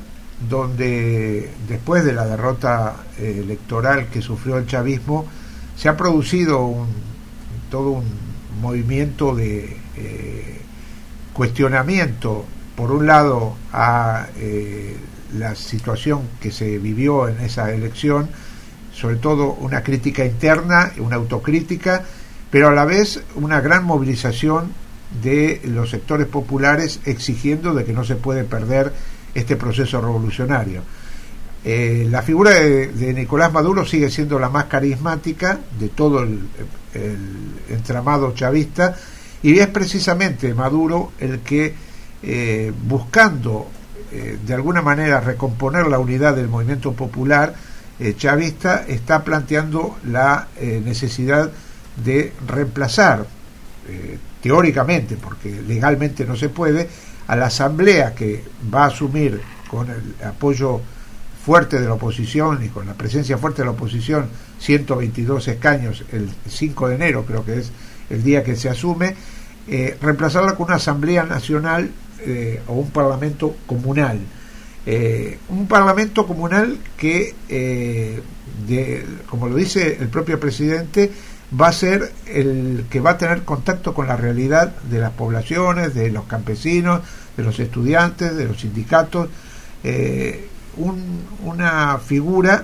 donde después de la derrota eh, electoral que sufrió el chavismo, se ha producido un, todo un movimiento de eh, cuestionamiento, por un lado, a eh, la situación que se vivió en esa elección, sobre todo una crítica interna, una autocrítica, pero a la vez una gran movilización de los sectores populares exigiendo de que no se puede perder este proceso revolucionario. Eh, la figura de, de Nicolás Maduro sigue siendo la más carismática de todo el, el entramado chavista, y es precisamente Maduro el que, eh, buscando eh, de alguna manera recomponer la unidad del movimiento popular eh, chavista, está planteando la eh, necesidad de reemplazar, eh, teóricamente, porque legalmente no se puede, a la asamblea que va a asumir con el apoyo fuerte de la oposición y con la presencia fuerte de la oposición, ciento veintidós escaños el cinco de enero, creo que es el día que se asume, eh, reemplazarla con una asamblea nacional eh, o un parlamento comunal. Eh, un parlamento comunal que, eh, de, como lo dice el propio presidente, va a ser el que va a tener contacto con la realidad de las poblaciones, de los campesinos, de los estudiantes, de los sindicatos, eh, un, una figura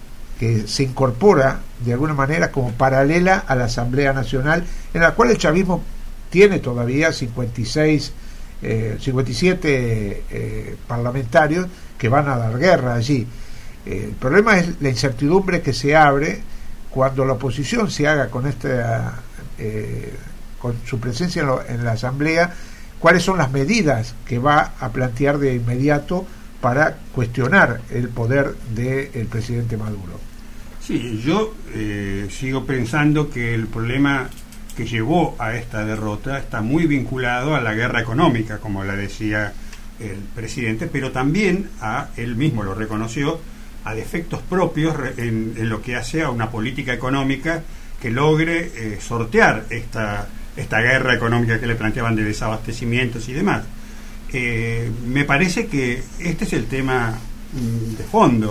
que se incorpora de alguna manera como paralela a la Asamblea Nacional, en la cual el chavismo tiene todavía cincuenta y seis, eh, cincuenta y siete eh, parlamentarios que van a dar guerra allí. Eh, el problema es la incertidumbre que se abre cuando la oposición se haga con esta eh, con su presencia en, lo, en la asamblea, cuáles son las medidas que va a plantear de inmediato para cuestionar el poder del presidente Maduro. Sí, yo eh, sigo pensando que el problema que llevó a esta derrota está muy vinculado a la guerra económica, como la decía el presidente, pero también a, él mismo lo reconoció, a defectos propios en, en lo que hace a una política económica que logre eh, sortear esta, esta guerra económica que le planteaban de desabastecimientos y demás. Eh, me parece que este es el tema mm, de fondo.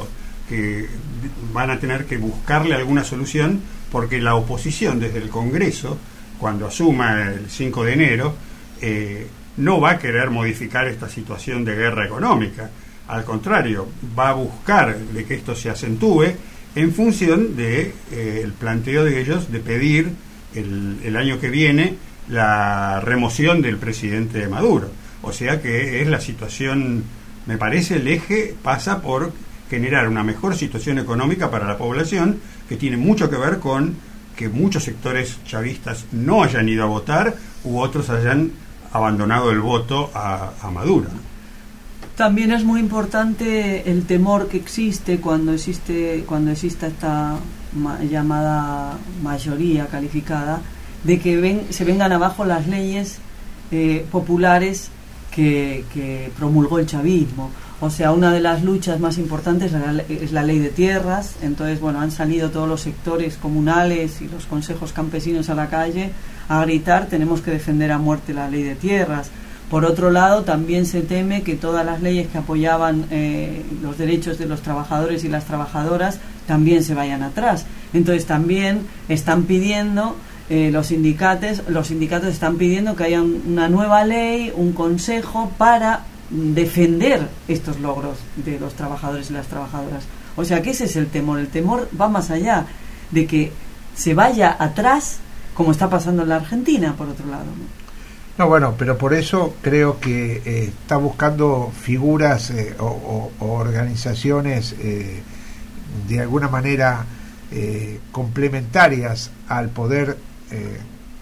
que van a tener que buscarle alguna solución, porque la oposición desde el Congreso, cuando asuma el cinco de enero, eh, no va a querer modificar esta situación de guerra económica. Al contrario, va a buscar de que esto se acentúe en función de eh, el planteo de ellos de pedir el, el año que viene la remoción del presidente Maduro. O sea que es la situación, me parece, el eje pasa por generar una mejor situación económica para la población, que tiene mucho que ver con que muchos sectores chavistas no hayan ido a votar u otros hayan abandonado el voto a, a Maduro. También es muy importante el temor que existe cuando existe cuando exista esta ma- llamada mayoría calificada, de que ven, se vengan abajo las leyes eh, populares que, que promulgó el chavismo. O sea, una de las luchas más importantes es la, es la ley de tierras. Entonces, bueno, han salido todos los sectores comunales y los consejos campesinos a la calle a gritar: tenemos que defender a muerte la ley de tierras. Por otro lado, también se teme que todas las leyes que apoyaban eh, los derechos de los trabajadores y las trabajadoras también se vayan atrás. Entonces también están pidiendo, eh, los sindicatos, los sindicatos están pidiendo que haya un, una nueva ley, un consejo para defender estos logros de los trabajadores y las trabajadoras. O sea que ese es el temor. El temor va más allá de que se vaya atrás, como está pasando en la Argentina, por otro lado, ¿no? No, bueno, pero por eso creo que eh, está buscando figuras eh, o, o, o organizaciones eh, de alguna manera eh, complementarias al poder eh,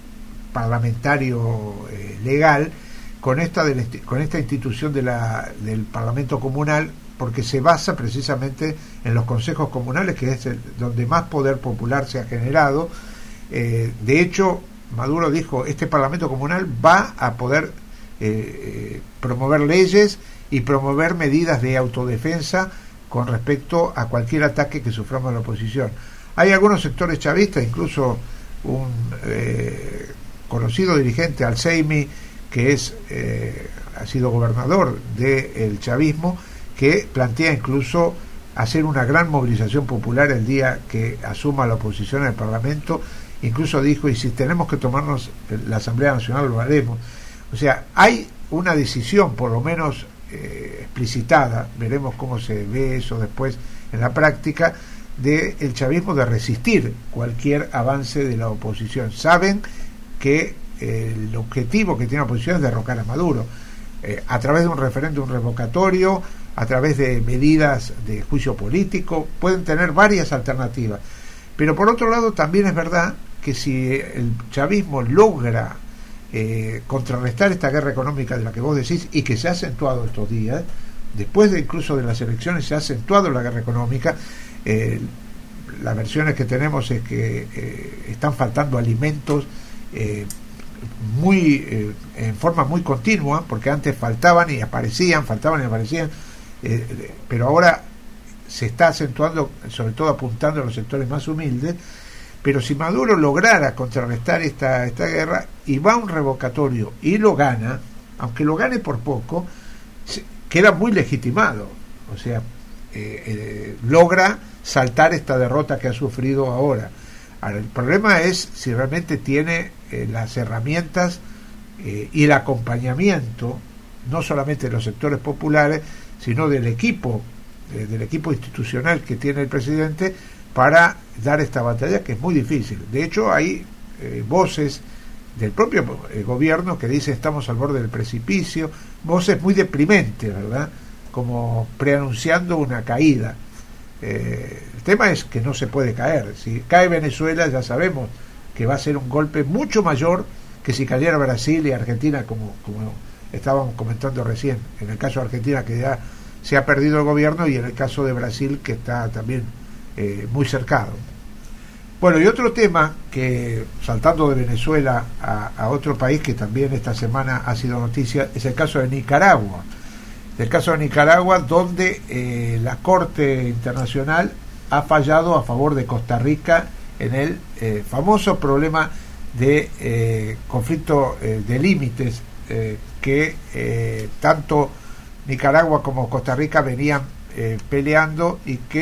parlamentario eh, legal, con esta de la, con esta institución de la, del Parlamento Comunal, porque se basa precisamente en los consejos comunales, que es el, donde más poder popular se ha generado. Eh, de hecho, Maduro dijo: este Parlamento Comunal va a poder eh, eh, promover leyes y promover medidas de autodefensa con respecto a cualquier ataque que suframos la oposición. Hay algunos sectores chavistas, incluso un eh, conocido dirigente, Alseimi, que es eh, ha sido gobernador del chavismo, que plantea incluso hacer una gran movilización popular el día que asuma la oposición en el Parlamento. Incluso dijo: y si tenemos que tomarnos la Asamblea Nacional, lo haremos. O sea, hay una decisión, por lo menos eh, explicitada, veremos cómo se ve eso después en la práctica, del chavismo de resistir cualquier avance de la oposición. Saben que eh, el objetivo que tiene la oposición es derrocar a Maduro, eh, a través de un referéndum revocatorio, a través de medidas de juicio político. Pueden tener varias alternativas. Pero por otro lado, también es verdad que si el chavismo logra eh, contrarrestar esta guerra económica de la que vos decís, y que se ha acentuado estos días, después de incluso de las elecciones se ha acentuado la guerra económica, eh, las versiones que tenemos es que eh, están faltando alimentos eh, muy eh, en forma muy continua, porque antes faltaban y aparecían, faltaban y aparecían, eh, pero ahora se está acentuando, sobre todo apuntando a los sectores más humildes. Pero si Maduro lograra contrarrestar esta, esta guerra y va a un revocatorio y lo gana, aunque lo gane por poco, queda muy legitimado. O sea, eh, eh, logra saltar esta derrota que ha sufrido ahora. Ahora, el problema es si realmente tiene eh, las herramientas eh, y el acompañamiento, no solamente de los sectores populares, sino del equipo, eh, del equipo institucional que tiene el presidente, para dar esta batalla, que es muy difícil. De hecho, hay eh, voces del propio eh, gobierno que dicen: estamos al borde del precipicio, voces muy deprimentes, ¿verdad?, como preanunciando una caída. Eh, el tema es que no se puede caer. Si cae Venezuela, ya sabemos que va a ser un golpe mucho mayor que si cayera Brasil y Argentina, como, como estábamos comentando recién. En el caso de Argentina, que ya se ha perdido el gobierno, y en el caso de Brasil, que está también Eh, muy cercado. Bueno, y otro tema que, saltando de Venezuela a, a otro país que también esta semana ha sido noticia, es el caso de Nicaragua. El caso de Nicaragua, donde eh, la Corte Internacional ha fallado a favor de Costa Rica en el eh, famoso problema de eh, conflicto eh, de límites eh, que eh, tanto Nicaragua como Costa Rica venían eh, peleando, y que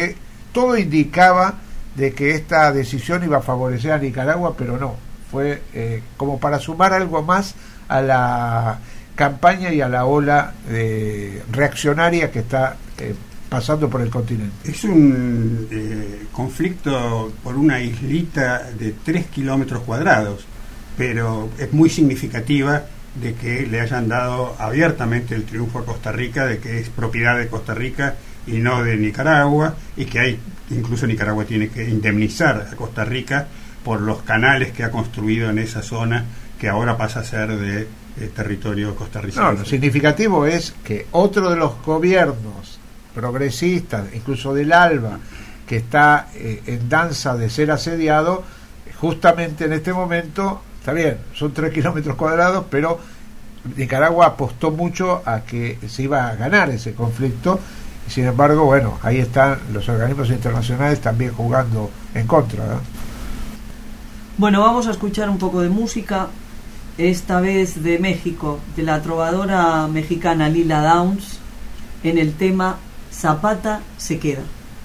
todo indicaba de que esta decisión iba a favorecer a Nicaragua, pero no, fue eh, como para sumar algo más a la campaña y a la ola eh, reaccionaria que está eh, pasando por el continente. Es un eh, conflicto por una islita de tres kilómetros cuadrados, pero es muy significativa de que le hayan dado abiertamente el triunfo a Costa Rica, de que es propiedad de Costa Rica y no de Nicaragua, y que hay, incluso Nicaragua tiene que indemnizar a Costa Rica por los canales que ha construido en esa zona, que ahora pasa a ser de eh, territorio costarricense. No, lo significativo es que otro de los gobiernos progresistas, incluso del ALBA, que está eh, en danza de ser asediado, justamente en este momento, está bien, son tres kilómetros cuadrados, pero Nicaragua apostó mucho a que se iba a ganar ese conflicto, y sin embargo, bueno, ahí están los organismos internacionales también jugando en contra, ¿no? Bueno, vamos a escuchar un poco de música, esta vez de México, de la trovadora mexicana Lila Downs, en el tema Zapata se queda.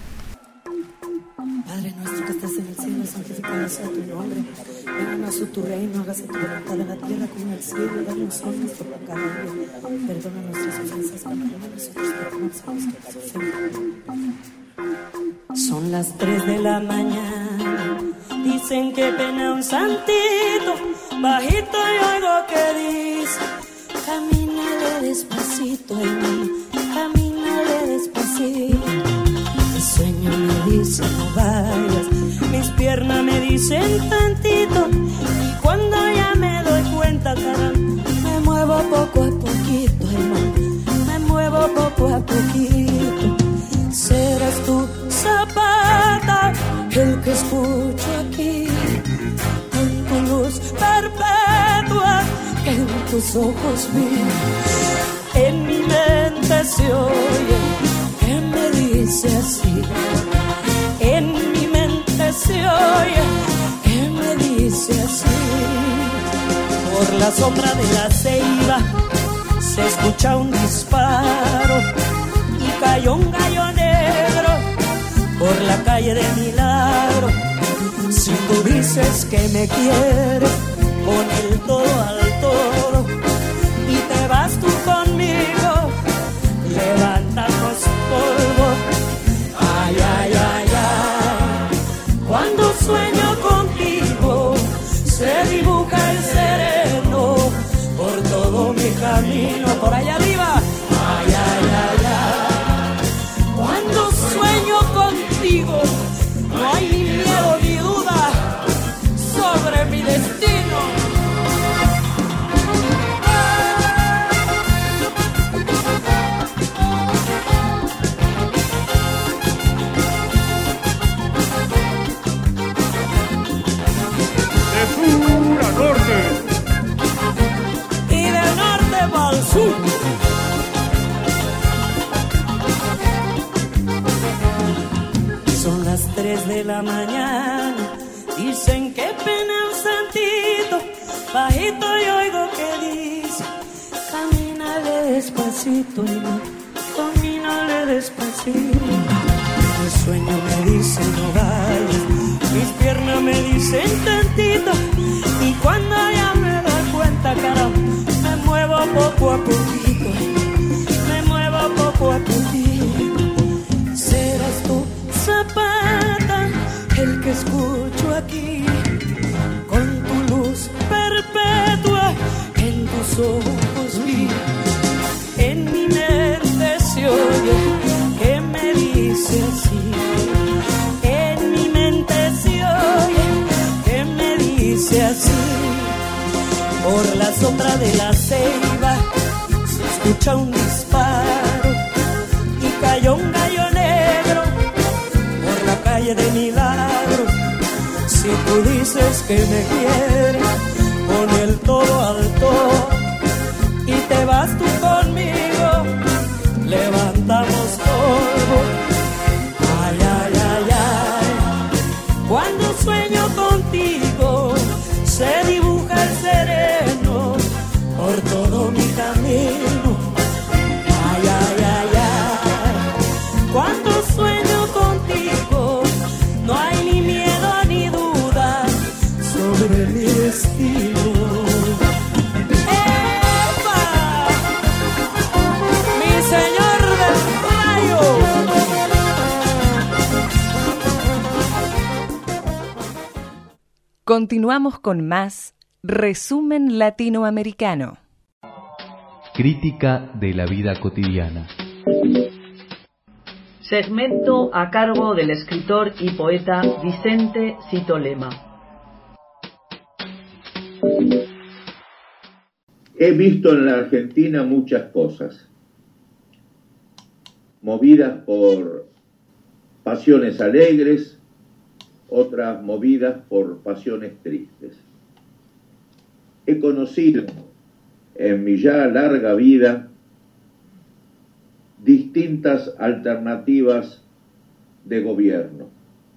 Padre nuestro que estás en el cielo, santificado sea tu nombre. Venga a su tu reino, hágase tu voluntad en la tierra como en el cielo. Danos hoy nuestro pan cada día. Perdona nuestras ofensas como también nosotros perdonamos a los que nos ofenden. Son las tres de la mañana. Dicen que pena un santito. Bajito y oigo que dice: camínale despacito, hermano, camínale despacito. Mi sueño me dice no vayas, mis piernas me dicen tantito, y cuando ya me doy cuenta, caramba, me muevo poco a poquito, hermano, me muevo poco a poquito. Serás tú, Zapata, el que escucho aquí, con tu luz perpetua que en tus ojos vi. En mi mente se oye que me dice así, en mi mente se oye que me dice así. Por la sombra de la ceiba se escucha un disparo y cayó un gallo negro por la calle de Milagro. Si tú dices que me quieres, pon el todo al toro y te vas tú conmigo, levantamos polvo. Ay, ay, ay, ay, cuando sueño contigo se dibuja el sereno por todo mi camino, por allá arriba. Ay, ay, ay, ay, cuando sueño contigo no hay ni miedo ni duda sobre mi destino. Son las tres de la mañana, dicen que pena un santito, bajito y oigo que dice: camínale despacito, camínale despacito. Mi sueño me dice no vayas, mis piernas me dicen tantito, y cuando ya me doy cuenta, caramba, me muevo poco a poquito, me muevo poco a poquito. Serás tú, Zapata, el que escucho aquí, con tu luz perpetua en tus ojos vi. En mi mente se oye que me dice así, en mi mente se oye que me dice así. Por la sombra de la ceiba se escucha un disparo y cayó un gallo negro por la calle de Milagro. Si tú dices que me quieres, pon el todo alto y te vas tú conmigo, levantamos polvo. Ay, ay, ay, ay, cuando sueño contigo se dibuja el sereno por todo mi camino. Ay, ay, ay, ay, cuando sueño contigo sobre mi destino. ¡Epa! ¡Mi señor del rayo! Continuamos con más Resumen Latinoamericano. Crítica de la vida cotidiana. Segmento a cargo del escritor y poeta Vicente Citolema. He visto en la Argentina muchas cosas, movidas por pasiones alegres, otras movidas por pasiones tristes. He conocido en mi ya larga vida distintas alternativas de gobierno,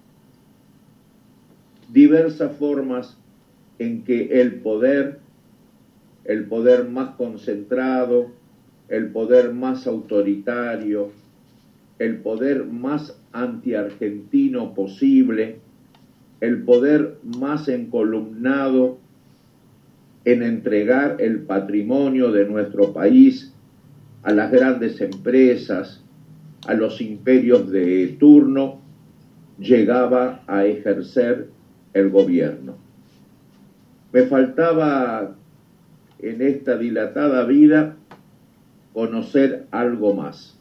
diversas formas en que el poder, el poder más concentrado, el poder más autoritario, el poder más antiargentino posible, el poder más encolumnado en entregar el patrimonio de nuestro país a las grandes empresas, a los imperios de turno, llegaba a ejercer el gobierno. Me faltaba en esta dilatada vida conocer algo más,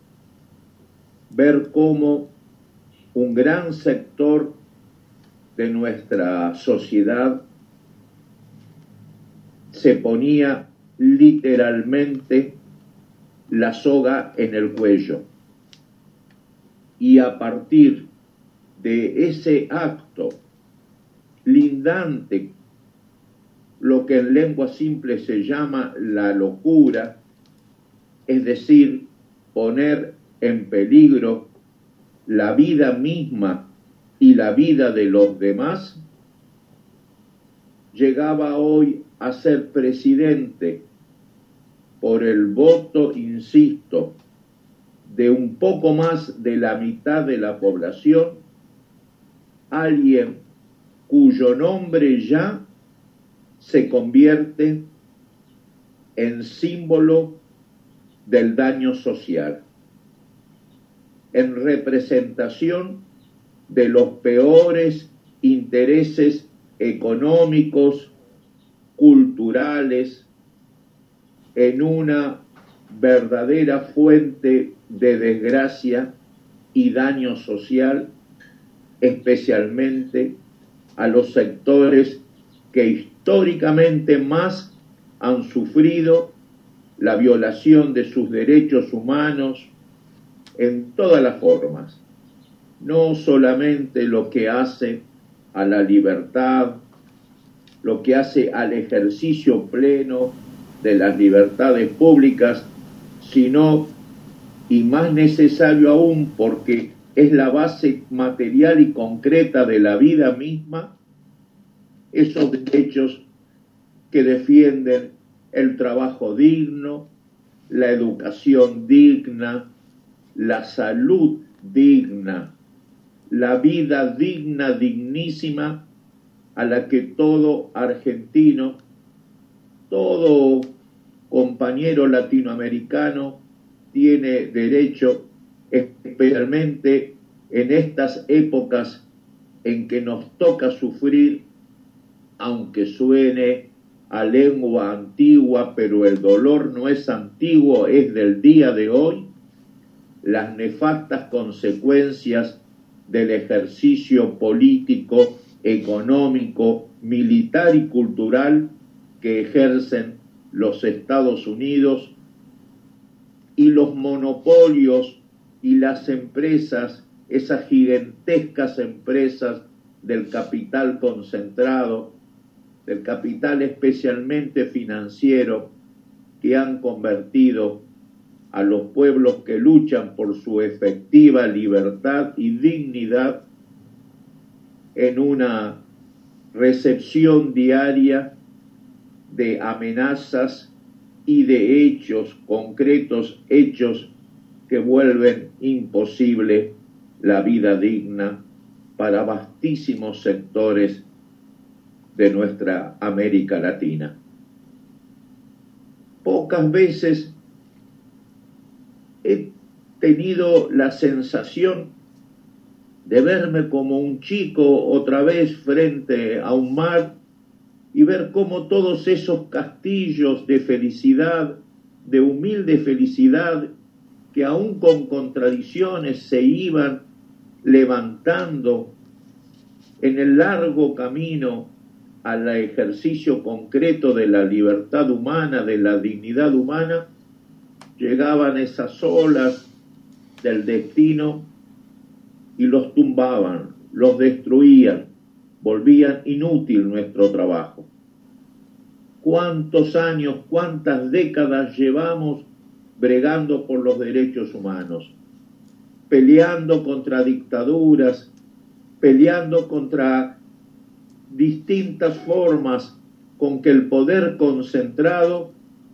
ver cómo un gran sector de nuestra sociedad se ponía literalmente la soga en el cuello, y a partir de ese acto lindante, lo que en lengua simple se llama la locura, es decir, poner en peligro la vida misma y la vida de los demás, llegaba hoy a ser presidente por el voto, insisto, de un poco más de la mitad de la población, alguien cuyo nombre ya se convierte en símbolo del daño social, en representación de los peores intereses económicos, culturales, en una verdadera fuente de desgracia y daño social, especialmente a los sectores que históricamente más han sufrido la violación de sus derechos humanos en todas las formas, no solamente lo que hace a la libertad, lo que hace al ejercicio pleno de las libertades públicas, sino, y más necesario aún porque es la base material y concreta de la vida misma, esos derechos que defienden el trabajo digno, la educación digna, la salud digna, la vida digna, dignísima, a la que todo argentino, todo compañero latinoamericano tiene derecho, especialmente en estas épocas en que nos toca sufrir, aunque suene a lengua antigua, pero el dolor no es antiguo, es del día de hoy, las nefastas consecuencias del ejercicio político, económico, militar y cultural que ejercen los Estados Unidos y los monopolios y las empresas, esas gigantescas empresas del capital concentrado, del capital especialmente financiero, que han convertido a los pueblos que luchan por su efectiva libertad y dignidad en una recepción diaria de amenazas y de hechos concretos, hechos que vuelven imposible la vida digna para vastísimos sectores de nuestra América Latina. Pocas veces he tenido la sensación de verme como un chico otra vez frente a un mar y ver cómo todos esos castillos de felicidad, de humilde felicidad, que aún con contradicciones se iban levantando en el largo camino al ejercicio concreto de la libertad humana, de la dignidad humana, llegaban esas olas del destino y los tumbaban, los destruían, volvían inútil nuestro trabajo. ¿Cuántos años, cuántas décadas llevamos bregando por los derechos humanos, peleando contra dictaduras, peleando contra distintas formas con que el poder concentrado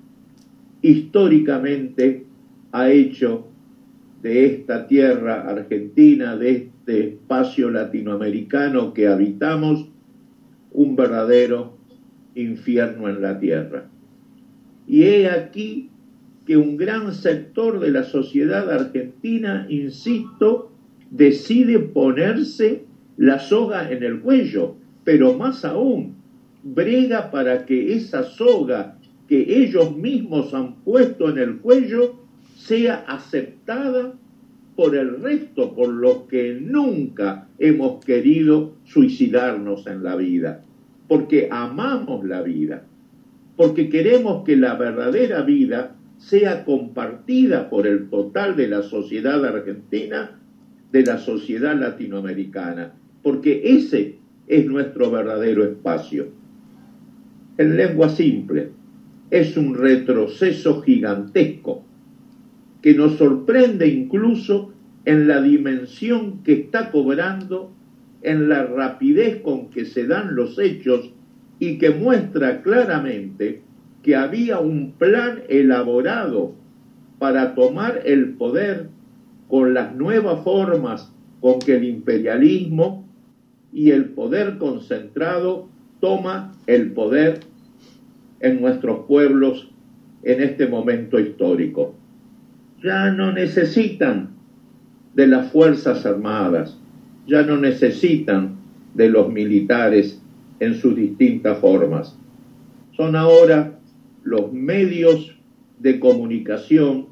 históricamente ha hecho de esta tierra argentina, de este espacio latinoamericano que habitamos, un verdadero infierno en la tierra? Y he aquí que un gran sector de la sociedad argentina, insisto, decide ponerse la soga en el cuello, pero más aún, brega para que esa soga que ellos mismos han puesto en el cuello sea aceptada por el resto, por los que nunca hemos querido suicidarnos en la vida, porque amamos la vida, porque queremos que la verdadera vida sea compartida por el total de la sociedad argentina, de la sociedad latinoamericana, porque ese es nuestro verdadero espacio. En lengua simple, es un retroceso gigantesco que nos sorprende incluso en la dimensión que está cobrando, en la rapidez con que se dan los hechos y que muestra claramente que había un plan elaborado para tomar el poder con las nuevas formas con que el imperialismo y el poder concentrado toma el poder en nuestros pueblos en este momento histórico. Ya no necesitan de las Fuerzas Armadas, ya no necesitan de los militares en sus distintas formas. Son ahora los medios de comunicación,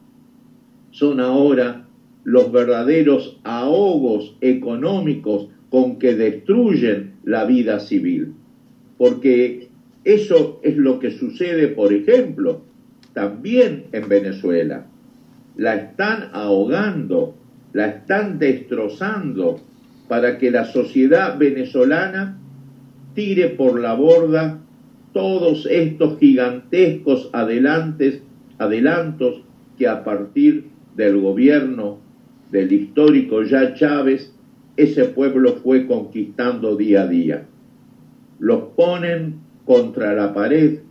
son ahora los verdaderos ahogos económicos con que destruyen la vida civil. Porque eso es lo que sucede, por ejemplo, también en Venezuela. La están ahogando, la están destrozando para que la sociedad venezolana tire por la borda todos estos gigantescos adelantes, adelantos que a partir del gobierno del histórico ya Chávez, ese pueblo fue conquistando día a día. Los ponen contra la pared,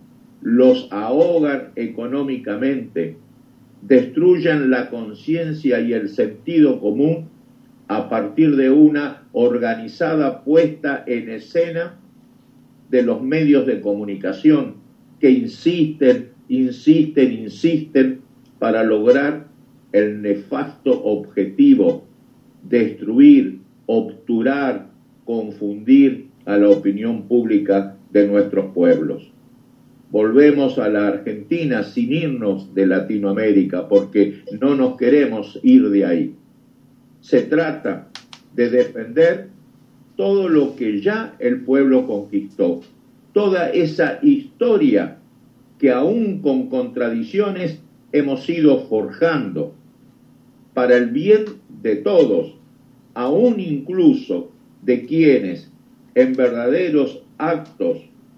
los ahogan económicamente, destruyen la conciencia y el sentido común a partir de una organizada puesta en escena de los medios de comunicación que insisten, insisten, insisten para lograr el nefasto objetivo: destruir, obturar, confundir a la opinión pública de nuestros pueblos. Volvemos a la Argentina sin irnos de Latinoamérica, porque no nos queremos ir de ahí. Se trata de defender todo lo que ya el pueblo conquistó, toda esa historia que aún con contradicciones hemos ido forjando para el bien de todos, aún incluso de quienes en verdaderos actos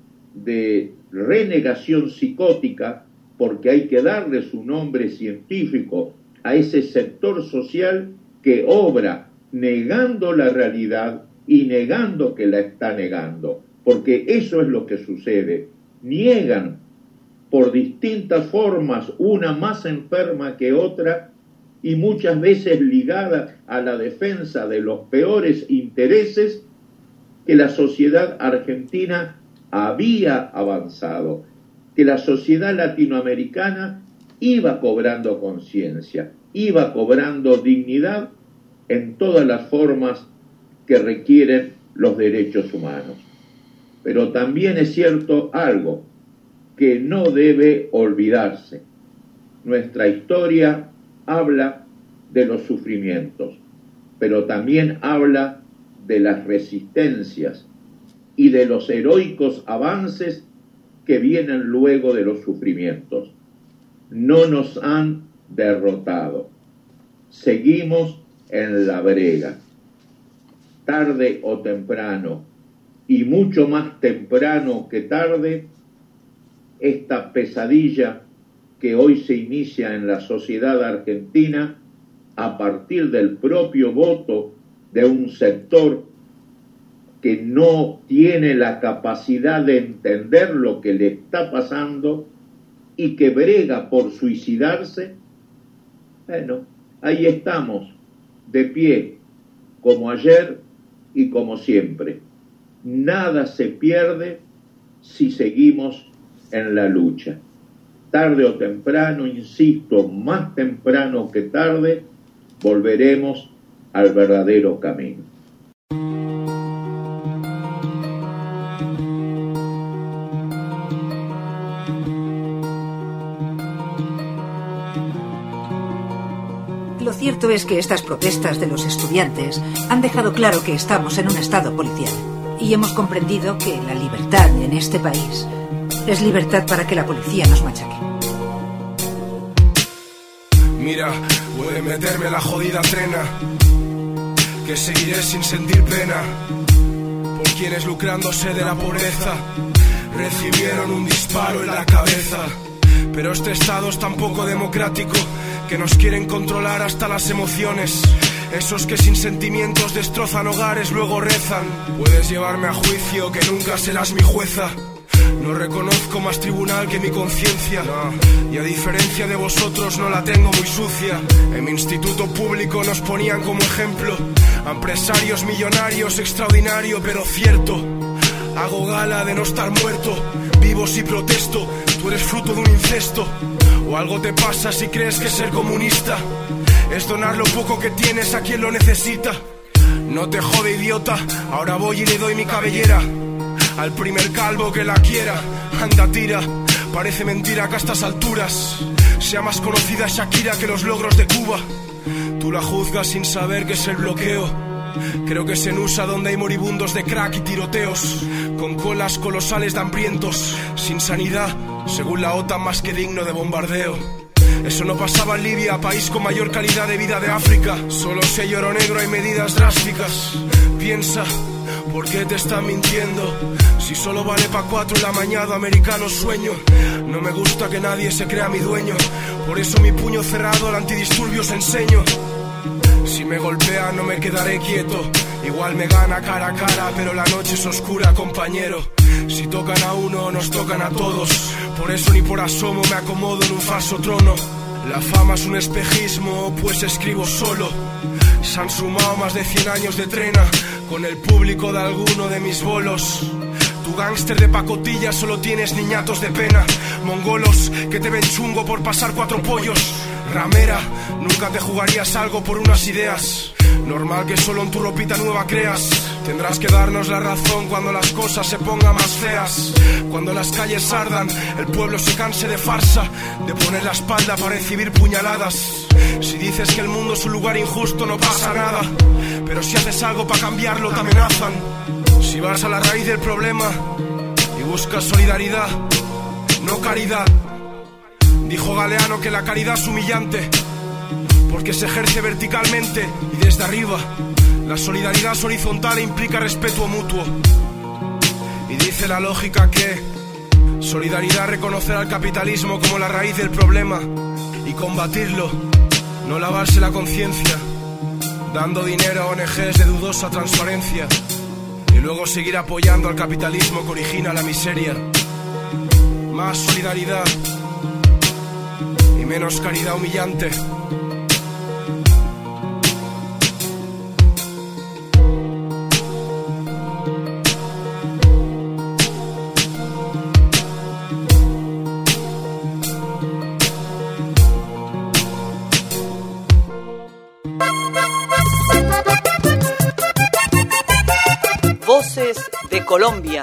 de renegación psicótica, porque hay que darle su nombre científico a ese sector social que obra negando la realidad y negando que la está negando, porque eso es lo que sucede. Niegan por distintas formas, una más enferma que otra, y muchas veces ligada a la defensa de los peores intereses, que la sociedad argentina había avanzado, que la sociedad latinoamericana iba cobrando conciencia, iba cobrando dignidad en todas las formas que requieren los derechos humanos. Pero también es cierto algo que no debe olvidarse. Nuestra historia habla de los sufrimientos, pero también habla de las resistencias y de los heroicos avances que vienen luego de los sufrimientos. No nos han derrotado. Seguimos en la brega. Tarde o temprano, y mucho más temprano que tarde, esta pesadilla que hoy se inicia en la sociedad argentina a partir del propio voto de un sector que no tiene la capacidad de entender lo que le está pasando y que brega por suicidarse, bueno, ahí estamos, de pie, como ayer y como siempre. Nada se pierde si seguimos en la lucha. Tarde o temprano, insisto, más temprano que tarde, volveremos al verdadero camino. Lo cierto es que estas protestas de los estudiantes han dejado claro que estamos en un estado policial y hemos comprendido que la libertad en este país es libertad para que la policía nos machaque. Mira, puede meterme a la jodida trena, que seguiré sin sentir pena por quienes lucrándose de la pobreza recibieron un disparo en la cabeza. Pero este estado es tan poco democrático que nos quieren controlar hasta las emociones. Esos que sin sentimientos destrozan hogares, luego rezan. Puedes llevarme a juicio, que nunca serás mi jueza. No reconozco más tribunal que mi conciencia, no. Y a diferencia de vosotros no la tengo muy sucia. En mi instituto público nos ponían como ejemplo a empresarios millonarios, extraordinario pero cierto. Hago gala de no estar muerto, vivo si protesto. Tú eres fruto de un incesto, o algo te pasa si crees que ser comunista es donar lo poco que tienes a quien lo necesita. No te jode, idiota, ahora voy y le doy mi cabellera al primer calvo que la quiera. Anda, tira, parece mentira que a estas alturas sea más conocida Shakira que los logros de Cuba. Tú la juzgas sin saber qué es el bloqueo. Creo que es en U S A donde hay moribundos de crack y tiroteos, con colas colosales de hambrientos, sin sanidad, según la OTAN más que digno de bombardeo. Eso no pasaba en Libia, país con mayor calidad de vida de África. Solo si hay oro negro hay medidas drásticas. Piensa, ¿por qué te están mintiendo? Si solo vale pa' cuatro el amañado americano sueño. No me gusta que nadie se crea mi dueño, por eso mi puño cerrado al antidisturbios enseño. Si me golpea no me quedaré quieto, igual me gana cara a cara, pero la noche es oscura, compañero. Si tocan a uno, nos tocan a todos, por eso ni por asomo me acomodo en un falso trono. La fama es un espejismo, pues escribo solo. Se han sumado más de cien años de trena con el público de alguno de mis bolos. Tu gángster de pacotilla solo tienes niñatos de pena, mongolos que te ven chungo por pasar cuatro pollos. Ramera, nunca te jugarías algo por unas ideas. Normal que solo en tu ropita nueva creas. Tendrás que darnos la razón cuando las cosas se pongan más feas. Cuando las calles ardan, el pueblo se canse de farsa, de poner la espalda para recibir puñaladas. Si dices que el mundo es un lugar injusto no pasa nada, pero si haces algo para cambiarlo te amenazan. Si vas a la raíz del problema y buscas solidaridad, no caridad. Dijo Galeano que la caridad es humillante, porque se ejerce verticalmente y desde arriba. La solidaridad es horizontal e implica respeto mutuo. Y dice la lógica que solidaridad reconocer al capitalismo como la raíz del problema y combatirlo, no lavarse la conciencia dando dinero a O N Ges de dudosa transparencia y luego seguir apoyando al capitalismo que origina la miseria. Más solidaridad y menos caridad humillante. Colombia.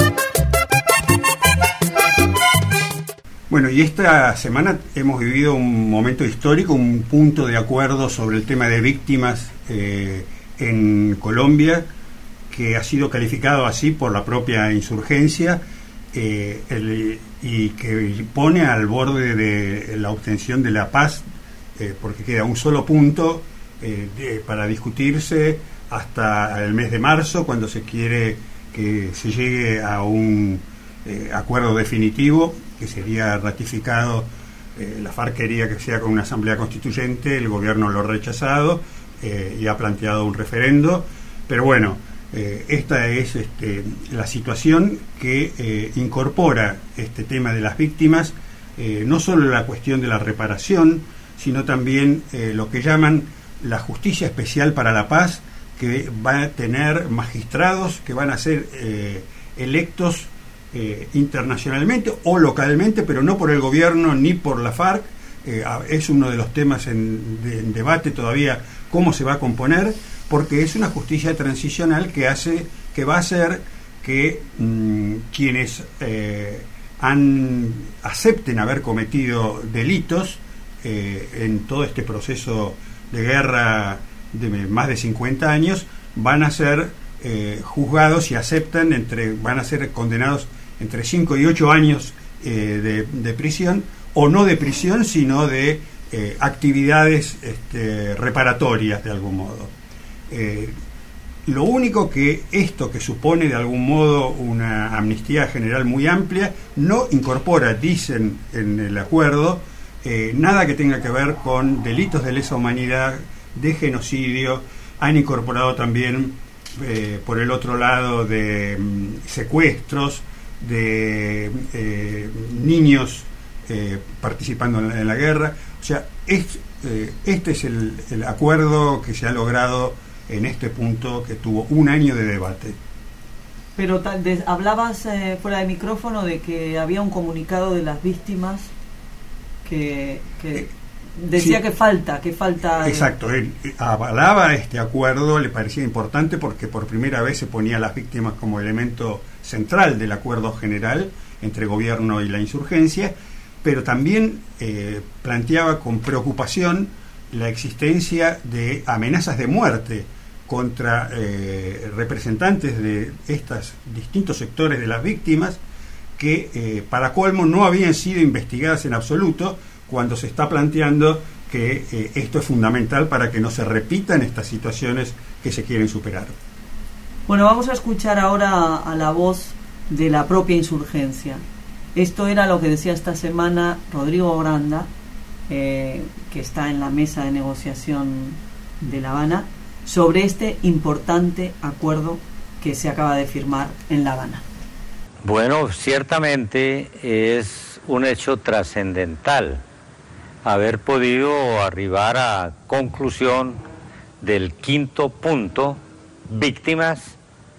Bueno, y esta semana hemos vivido un momento histórico, un punto de acuerdo sobre el tema de víctimas eh, en Colombia, que ha sido calificado así por la propia insurgencia eh, el, y que pone al borde de la obtención de la paz, eh, porque queda un solo punto eh, de, para discutirse hasta el mes de marzo, cuando se quiere que se llegue a un eh, acuerdo definitivo, que sería ratificado. Eh, la FARC quería que sea con una asamblea constituyente, el gobierno lo ha rechazado eh, y ha planteado un referendo, pero bueno, eh, esta es este, la situación que eh, incorpora este tema de las víctimas, eh, no solo la cuestión de la reparación, sino también eh, lo que llaman la justicia especial para la paz, que va a tener magistrados que van a ser eh, electos Eh, internacionalmente o localmente, pero no por el gobierno ni por la FARC. Eh, es uno de los temas en, de, en debate todavía, cómo se va a componer, porque es una justicia transicional que hace, que va a hacer que mmm, quienes eh, han acepten haber cometido delitos eh, en todo este proceso de guerra de más de cincuenta años, van a ser eh, juzgados y aceptan entre, van a ser condenados entre cinco y ocho años eh, de, de prisión, o no de prisión, sino de eh, actividades este, reparatorias de algún modo. Eh, lo único que esto, que supone de algún modo una amnistía general muy amplia, no incorpora, dicen en el acuerdo, eh, nada que tenga que ver con delitos de lesa humanidad, de genocidio. Han incorporado también, eh, por el otro lado, de um, secuestros, de eh, niños eh, participando en la, en la guerra. O sea, es, eh, este es el, el acuerdo que se ha logrado en este punto, que tuvo un año de debate. Pero tal, de, hablabas eh, fuera de micrófono de que había un comunicado de las víctimas que, que eh, decía sí, que falta, que falta... Exacto, él avalaba este acuerdo, le parecía importante porque por primera vez se ponía a las víctimas como elemento central del acuerdo general entre gobierno y la insurgencia, pero también eh, planteaba con preocupación la existencia de amenazas de muerte contra eh, representantes de estos distintos sectores de las víctimas, que eh, para colmo no habían sido investigadas en absoluto, cuando se está planteando que eh, esto es fundamental para que no se repitan estas situaciones que se quieren superar. Bueno, vamos a escuchar ahora a la voz de la propia insurgencia. Esto era lo que decía esta semana Rodrigo Granda, eh, que está en la mesa de negociación de La Habana, sobre este importante acuerdo que se acaba de firmar en La Habana. Bueno, ciertamente es un hecho trascendental haber podido arribar a conclusión del quinto punto, víctimas,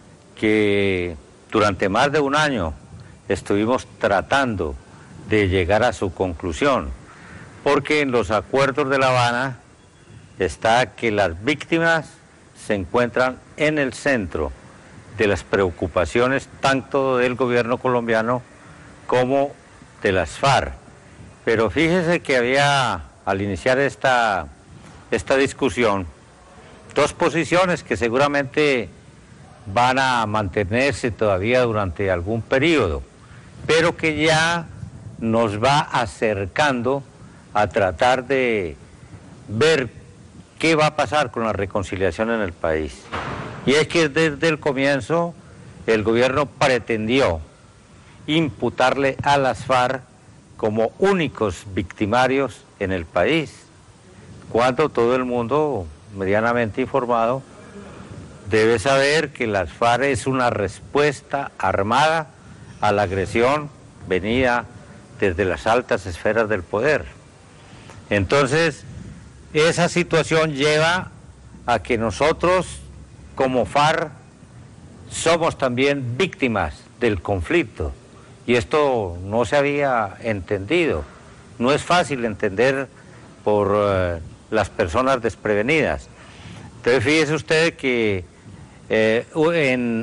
que durante más de un año estuvimos tratando de llegar a su conclusión, porque en los acuerdos de La Habana está que las víctimas se encuentran en el centro de las preocupaciones tanto del gobierno colombiano como de las FARC. Pero fíjese que había, al iniciar esta, esta discusión, dos posiciones que seguramente van a mantenerse todavía durante algún periodo, pero que ya nos va acercando a tratar de ver qué va a pasar con la reconciliación en el país. Y es que desde el comienzo el gobierno pretendió imputarle a las FARC como únicos victimarios en el país, cuando todo el mundo medianamente informado debe saber que las FARC es una respuesta armada a la agresión venida desde las altas esferas del poder. Entonces, esa situación lleva a que nosotros, como FARC, somos también víctimas del conflicto. Y esto no se había entendido. No es fácil entender por uh, las personas desprevenidas. Entonces, fíjese usted que eh, en,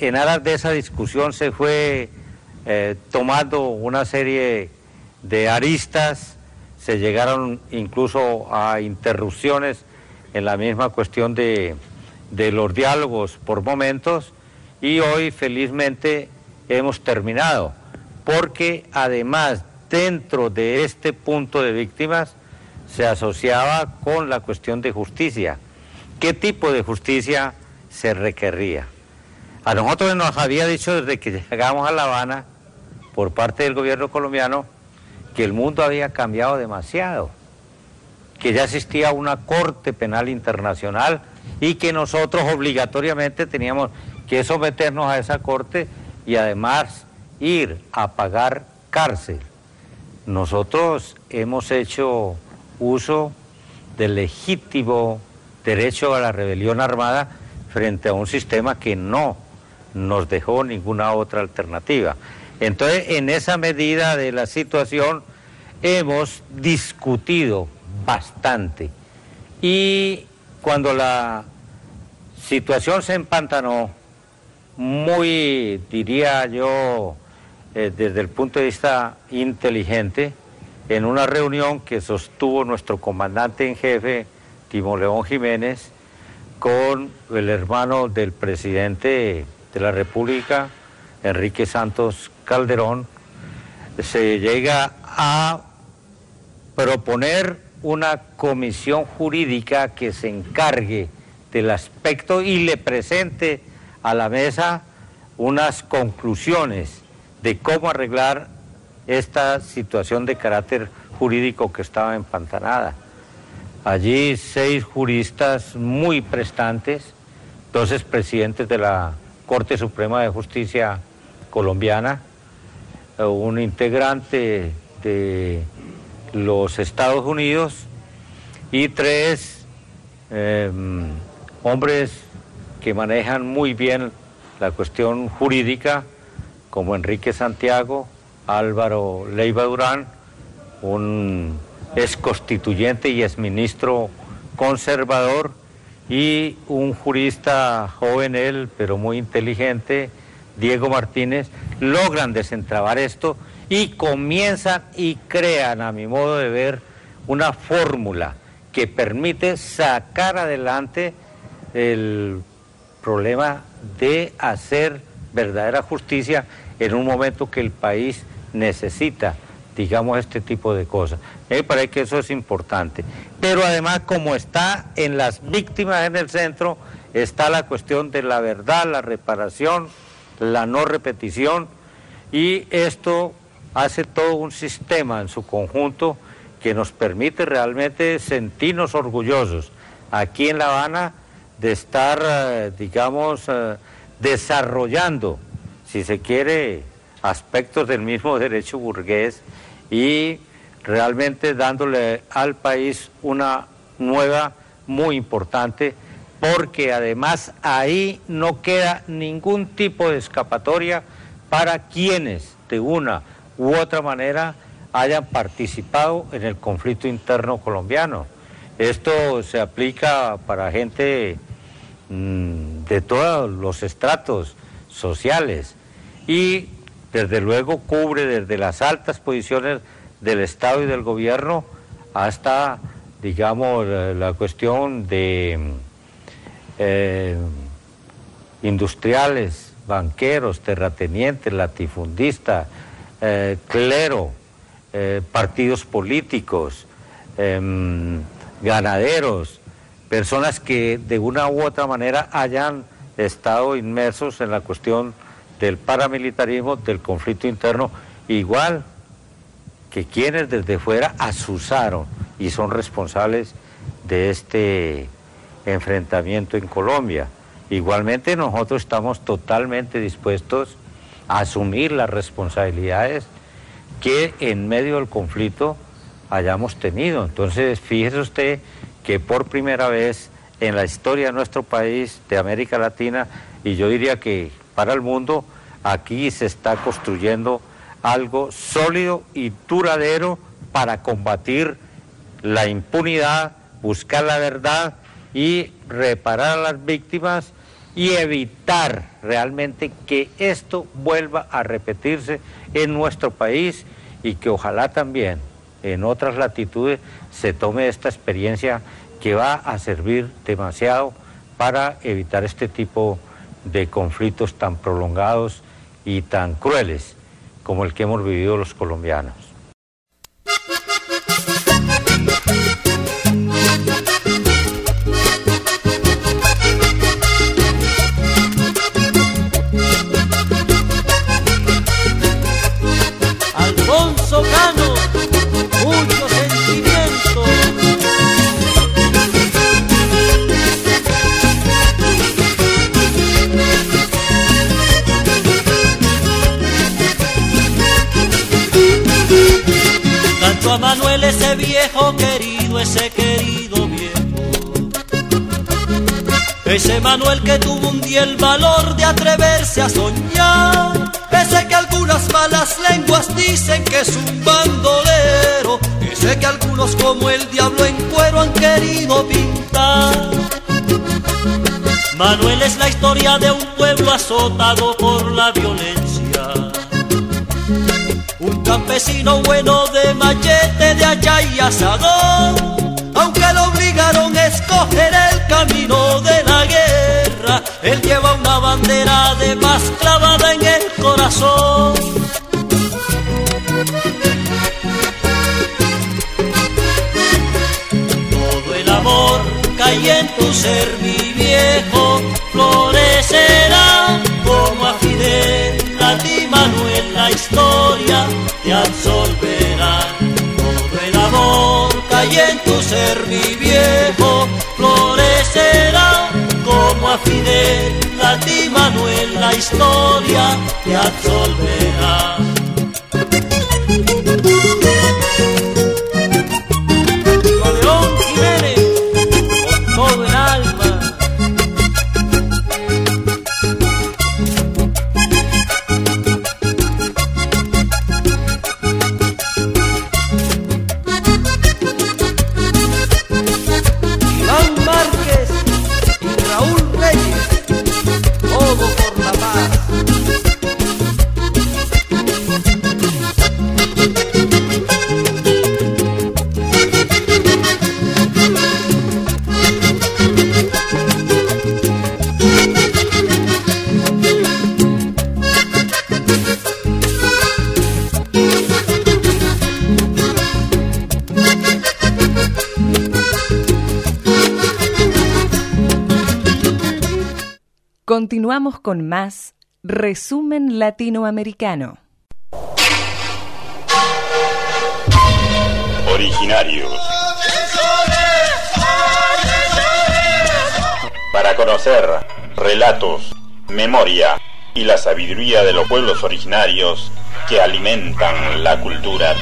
en aras de esa discusión se fue eh, tomando una serie de aristas, se llegaron incluso a interrupciones en la misma cuestión de, de los diálogos por momentos, y hoy felizmente hemos terminado, porque además dentro de este punto de víctimas se asociaba con la cuestión de justicia. ¿Qué tipo de justicia se requería? A nosotros nos había dicho desde que llegamos a La Habana, por parte del gobierno colombiano, que el mundo había cambiado demasiado, que ya existía una Corte Penal Internacional y que nosotros obligatoriamente teníamos que someternos a esa corte y además ir a pagar cárcel. Nosotros hemos hecho uso del legítimo derecho a la rebelión armada frente a un sistema que no nos dejó ninguna otra alternativa. Entonces, en esa medida de la situación hemos discutido bastante, y cuando la situación se empantanó, muy, diría yo, eh, desde el punto de vista inteligente, en una reunión que sostuvo nuestro comandante en jefe, Timoleón Jiménez, con el hermano del presidente de la República, Enrique Santos Calderón, se llega a proponer una comisión jurídica que se encargue del aspecto y le presente a la mesa unas conclusiones de cómo arreglar esta situación de carácter jurídico que estaba empantanada. Allí seis juristas muy prestantes, dos expresidentes de la Corte Suprema de Justicia colombiana, un integrante de los Estados Unidos y tres eh, hombres que manejan muy bien la cuestión jurídica, como Enrique Santiago, Álvaro Leiva Durán, un ex constituyente y ex ministro conservador, y un jurista joven él, pero muy inteligente, Diego Martínez, logran desentrabar esto y comienzan y crean, a mi modo de ver, una fórmula que permite sacar adelante el problema de hacer verdadera justicia en un momento que el país necesita, digamos, este tipo de cosas. Me parece que eso es importante. Pero además, como está en las víctimas en el centro, está la cuestión de la verdad, la reparación, la no repetición, y esto hace todo un sistema en su conjunto que nos permite realmente sentirnos orgullosos aquí en La Habana de estar, digamos, desarrollando, si se quiere, aspectos del mismo derecho burgués y realmente dándole al país una nueva muy importante, porque además ahí no queda ningún tipo de escapatoria para quienes de una u otra manera hayan participado en el conflicto interno colombiano. Esto se aplica para gente mmm, de todos los estratos sociales y desde luego cubre desde las altas posiciones del Estado y del gobierno hasta, digamos, la cuestión de eh, industriales, banqueros, terratenientes, latifundistas, eh, clero, eh, partidos políticos, eh, ganaderos, personas que de una u otra manera hayan estado inmersos en la cuestión del paramilitarismo, del conflicto interno, igual que quienes desde fuera asusaron y son responsables de este enfrentamiento en Colombia. Igualmente nosotros estamos totalmente dispuestos a asumir las responsabilidades que en medio del conflicto hayamos tenido. Entonces, fíjese usted que por primera vez en la historia de nuestro país, de América Latina, y yo diría que para el mundo, aquí se está construyendo algo sólido y duradero para combatir la impunidad, buscar la verdad y reparar a las víctimas y evitar realmente que esto vuelva a repetirse en nuestro país y que ojalá también en otras latitudes se tome esta experiencia que va a servir demasiado para evitar este tipo de conflictos tan prolongados y tan crueles como el que hemos vivido los colombianos. Alfonso Cano, mucho sentimiento. Canto a Manuel, ese viejo querido, ese querido viejo. Ese Manuel que tuvo un día el valor de atreverse a soñar. Ese que algunas malas lenguas dicen que es un bandolero. Ese que algunos como el diablo en cuero han querido pintar. Manuel es la historia de un pueblo azotado por la violencia. Un campesino bueno de machete, de hacha y asador. Aunque lo obligaron a escoger el camino de la guerra, él lleva una bandera de paz clavada en el corazón. Todo el amor que hay en tu ser, mi viejo, florecerá como a Fidel, a ti Manuel, la historia te absolverá. Todo el amor que hay en tu ser, mi viejo, florecerá como a Fidel, a ti Manuel, la historia te absolverá. León Jiménez, con todo el alma. Iván Márquez y Raúl Reyes, todo por la paz. Continuamos con más Resumen Latinoamericano. Originarios. Para conocer relatos, memoria y la sabiduría de los pueblos originarios que alimentan la cultura.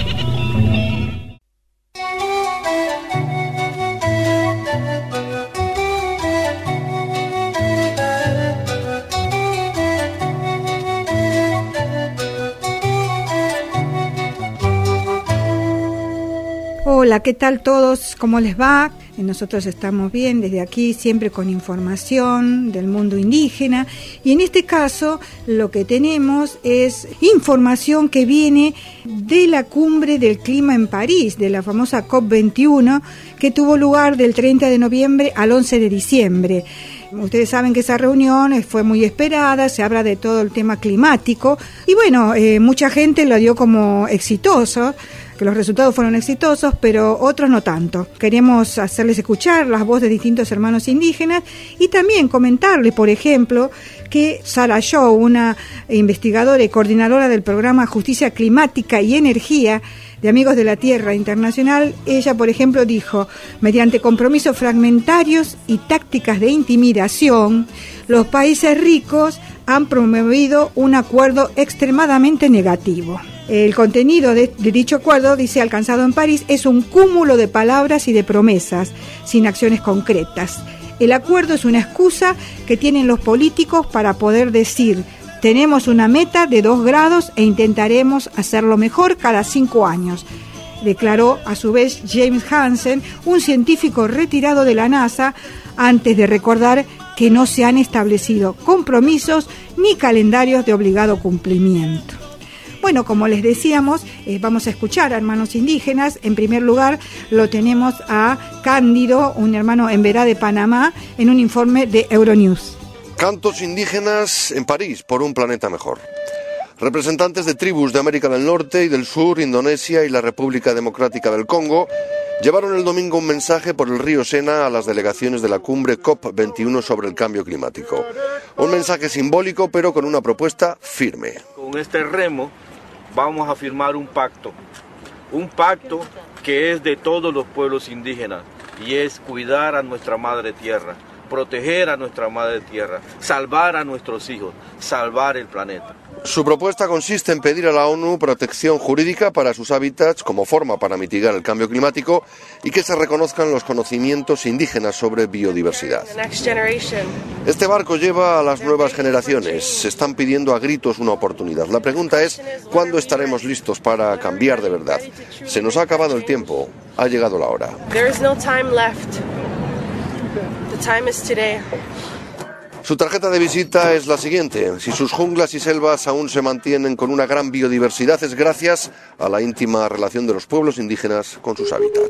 Hola, ¿qué tal todos? ¿Cómo les va? Nosotros estamos bien desde aquí, siempre con información del mundo indígena, y en este caso lo que tenemos es información que viene de la cumbre del clima en París, de la famosa COP veintiuno, que tuvo lugar del treinta de noviembre al once de diciembre. Ustedes saben que esa reunión fue muy esperada, se habla de todo el tema climático, y bueno, eh, mucha gente lo dio como exitoso, que los resultados fueron exitosos, pero otros no tanto. Queremos hacerles escuchar las voces de distintos hermanos indígenas y también comentarles, por ejemplo, que Sara Shaw, una investigadora y coordinadora del programa Justicia Climática y Energía de Amigos de la Tierra Internacional, ella, por ejemplo, dijo: mediante compromisos fragmentarios y tácticas de intimidación, los países ricos han promovido un acuerdo extremadamente negativo. El contenido de, de dicho acuerdo, dice, alcanzado en París, es un cúmulo de palabras y de promesas, sin acciones concretas. El acuerdo es una excusa que tienen los políticos para poder decir: tenemos una meta de dos grados e intentaremos hacerlo mejor cada cinco años, declaró a su vez James Hansen, un científico retirado de la NASA, antes de recordar que no se han establecido compromisos ni calendarios de obligado cumplimiento. Bueno, como les decíamos, eh, vamos a escuchar a hermanos indígenas. En primer lugar, lo tenemos a Cándido, un hermano en Verá de Panamá, en un informe de Euronews. Cantos indígenas en París por un planeta mejor. Representantes de tribus de América del Norte y del Sur, Indonesia y la República Democrática del Congo llevaron el domingo un mensaje por el río Sena a las delegaciones de la cumbre COP veintiuno sobre el cambio climático. Un mensaje simbólico, pero con una propuesta firme. Con este remo vamos a firmar un pacto, un pacto que es de todos los pueblos indígenas y es cuidar a nuestra madre tierra, proteger a nuestra madre tierra, salvar a nuestros hijos, salvar el planeta. Su propuesta consiste en pedir a la ONU protección jurídica para sus hábitats como forma para mitigar el cambio climático y que se reconozcan los conocimientos indígenas sobre biodiversidad. Este barco lleva a las nuevas generaciones. Se están pidiendo a gritos una oportunidad. La pregunta es, ¿cuándo estaremos listos para cambiar de verdad? Se nos ha acabado el tiempo. Ha llegado la hora. Su tarjeta de visita es la siguiente. Si sus junglas y selvas aún se mantienen con una gran biodiversidad, es gracias a la íntima relación de los pueblos indígenas con sus hábitats.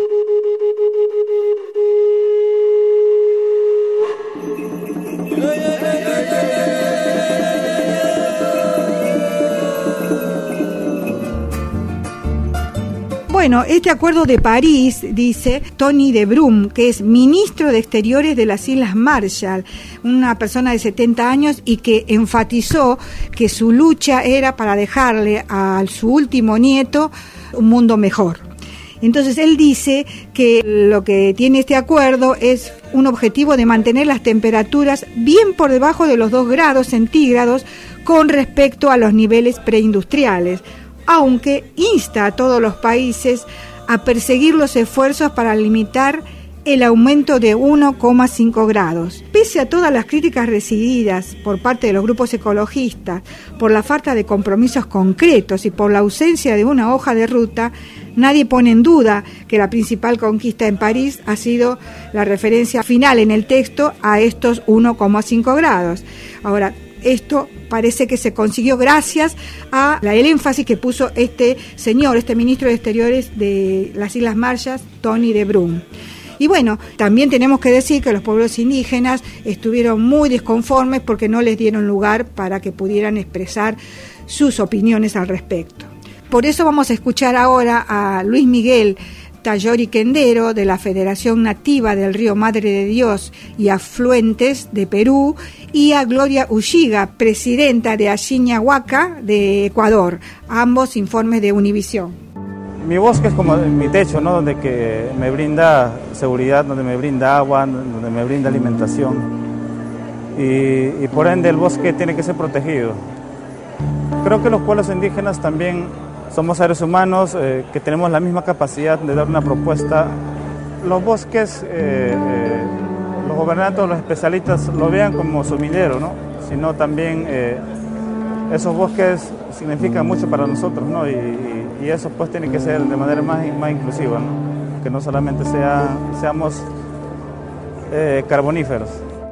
Bueno, este acuerdo de París, dice Tony de Brum, que es ministro de Exteriores de las Islas Marshall, una persona de setenta años y que enfatizó que su lucha era para dejarle a su último nieto un mundo mejor. Entonces él dice que lo que tiene este acuerdo es un objetivo de mantener las temperaturas bien por debajo de los dos grados centígrados con respecto a los niveles preindustriales, aunque insta a todos los países a perseguir los esfuerzos para limitar el aumento de uno coma cinco grados. Pese a todas las críticas recibidas por parte de los grupos ecologistas, por la falta de compromisos concretos y por la ausencia de una hoja de ruta, nadie pone en duda que la principal conquista en París ha sido la referencia final en el texto a estos uno coma cinco grados. Ahora, esto parece que se consiguió gracias a la, el énfasis que puso este señor, este ministro de Exteriores de las Islas Marshall, Tony de Brum. Y bueno, también tenemos que decir que los pueblos indígenas estuvieron muy desconformes porque no les dieron lugar para que pudieran expresar sus opiniones al respecto. Por eso vamos a escuchar ahora a Luis Miguel Tayori Quendero, de la Federación Nativa del Río Madre de Dios y Afluentes de Perú, y a Gloria Ulliga, presidenta de Achiñahuaca de Ecuador, ambos informes de Univisión. Mi bosque es como mi techo, ¿no? Donde que me brinda seguridad, donde me brinda agua, donde me brinda alimentación, y, y por ende el bosque tiene que ser protegido. Creo que los pueblos indígenas también somos seres humanos eh, que tenemos la misma capacidad de dar una propuesta. Los bosques, eh, eh, los gobernantes, los especialistas lo vean como sumidero, ¿no? Sino también eh, esos bosques significan mucho para nosotros, ¿no? Y, y, y eso pues tiene que ser de manera más, más inclusiva, ¿no? Que no solamente sea, seamos eh, carboníferos.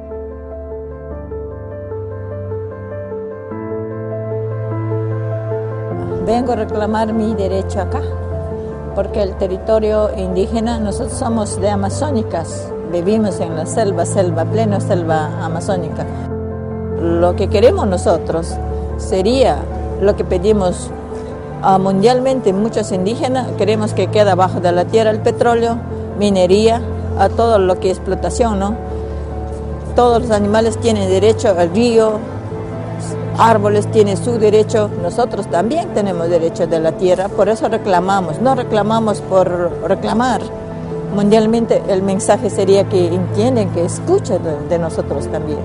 Vengo a reclamar mi derecho acá, porque el territorio indígena, nosotros somos de amazónicas, vivimos en la selva, selva, plena selva amazónica. Lo que queremos nosotros sería lo que pedimos uh, mundialmente muchos indígenas, queremos que quede abajo de la tierra el petróleo, minería, a todo lo que es explotación, ¿no? Todos los animales tienen derecho al río, árboles tienen su derecho, nosotros también tenemos derecho de la tierra, por eso reclamamos, no reclamamos por reclamar. Mundialmente el mensaje sería que entienden, que escuchan de, de nosotros también.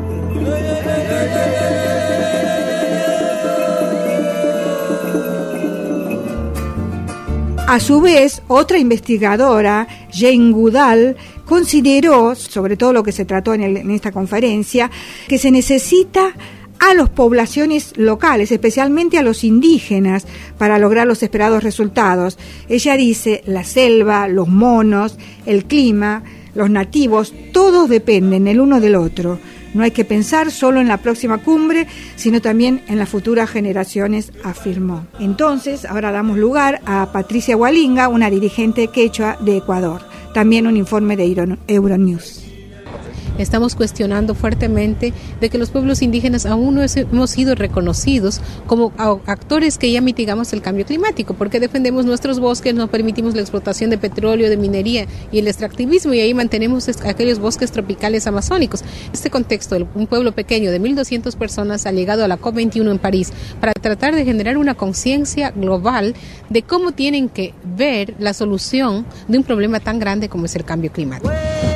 A su vez, otra investigadora, Jane Goodall, consideró, sobre todo lo que se trató en, el, en esta conferencia, que se necesita a las poblaciones locales, especialmente a los indígenas, para lograr los esperados resultados. Ella dice, la selva, los monos, el clima, los nativos, todos dependen el uno del otro. No hay que pensar solo en la próxima cumbre, sino también en las futuras generaciones, afirmó. Entonces, ahora damos lugar a Patricia Hualinga, una dirigente quechua de Ecuador. También un informe de Euronews. Estamos cuestionando fuertemente de que los pueblos indígenas aún no hemos sido reconocidos como actores que ya mitigamos el cambio climático, porque defendemos nuestros bosques, no permitimos la explotación de petróleo, de minería y el extractivismo, y ahí mantenemos aquellos bosques tropicales amazónicos. En este contexto, un pueblo pequeño de mil doscientas personas ha llegado a la COP veintiuno en París para tratar de generar una conciencia global de cómo tienen que ver la solución de un problema tan grande como es el cambio climático.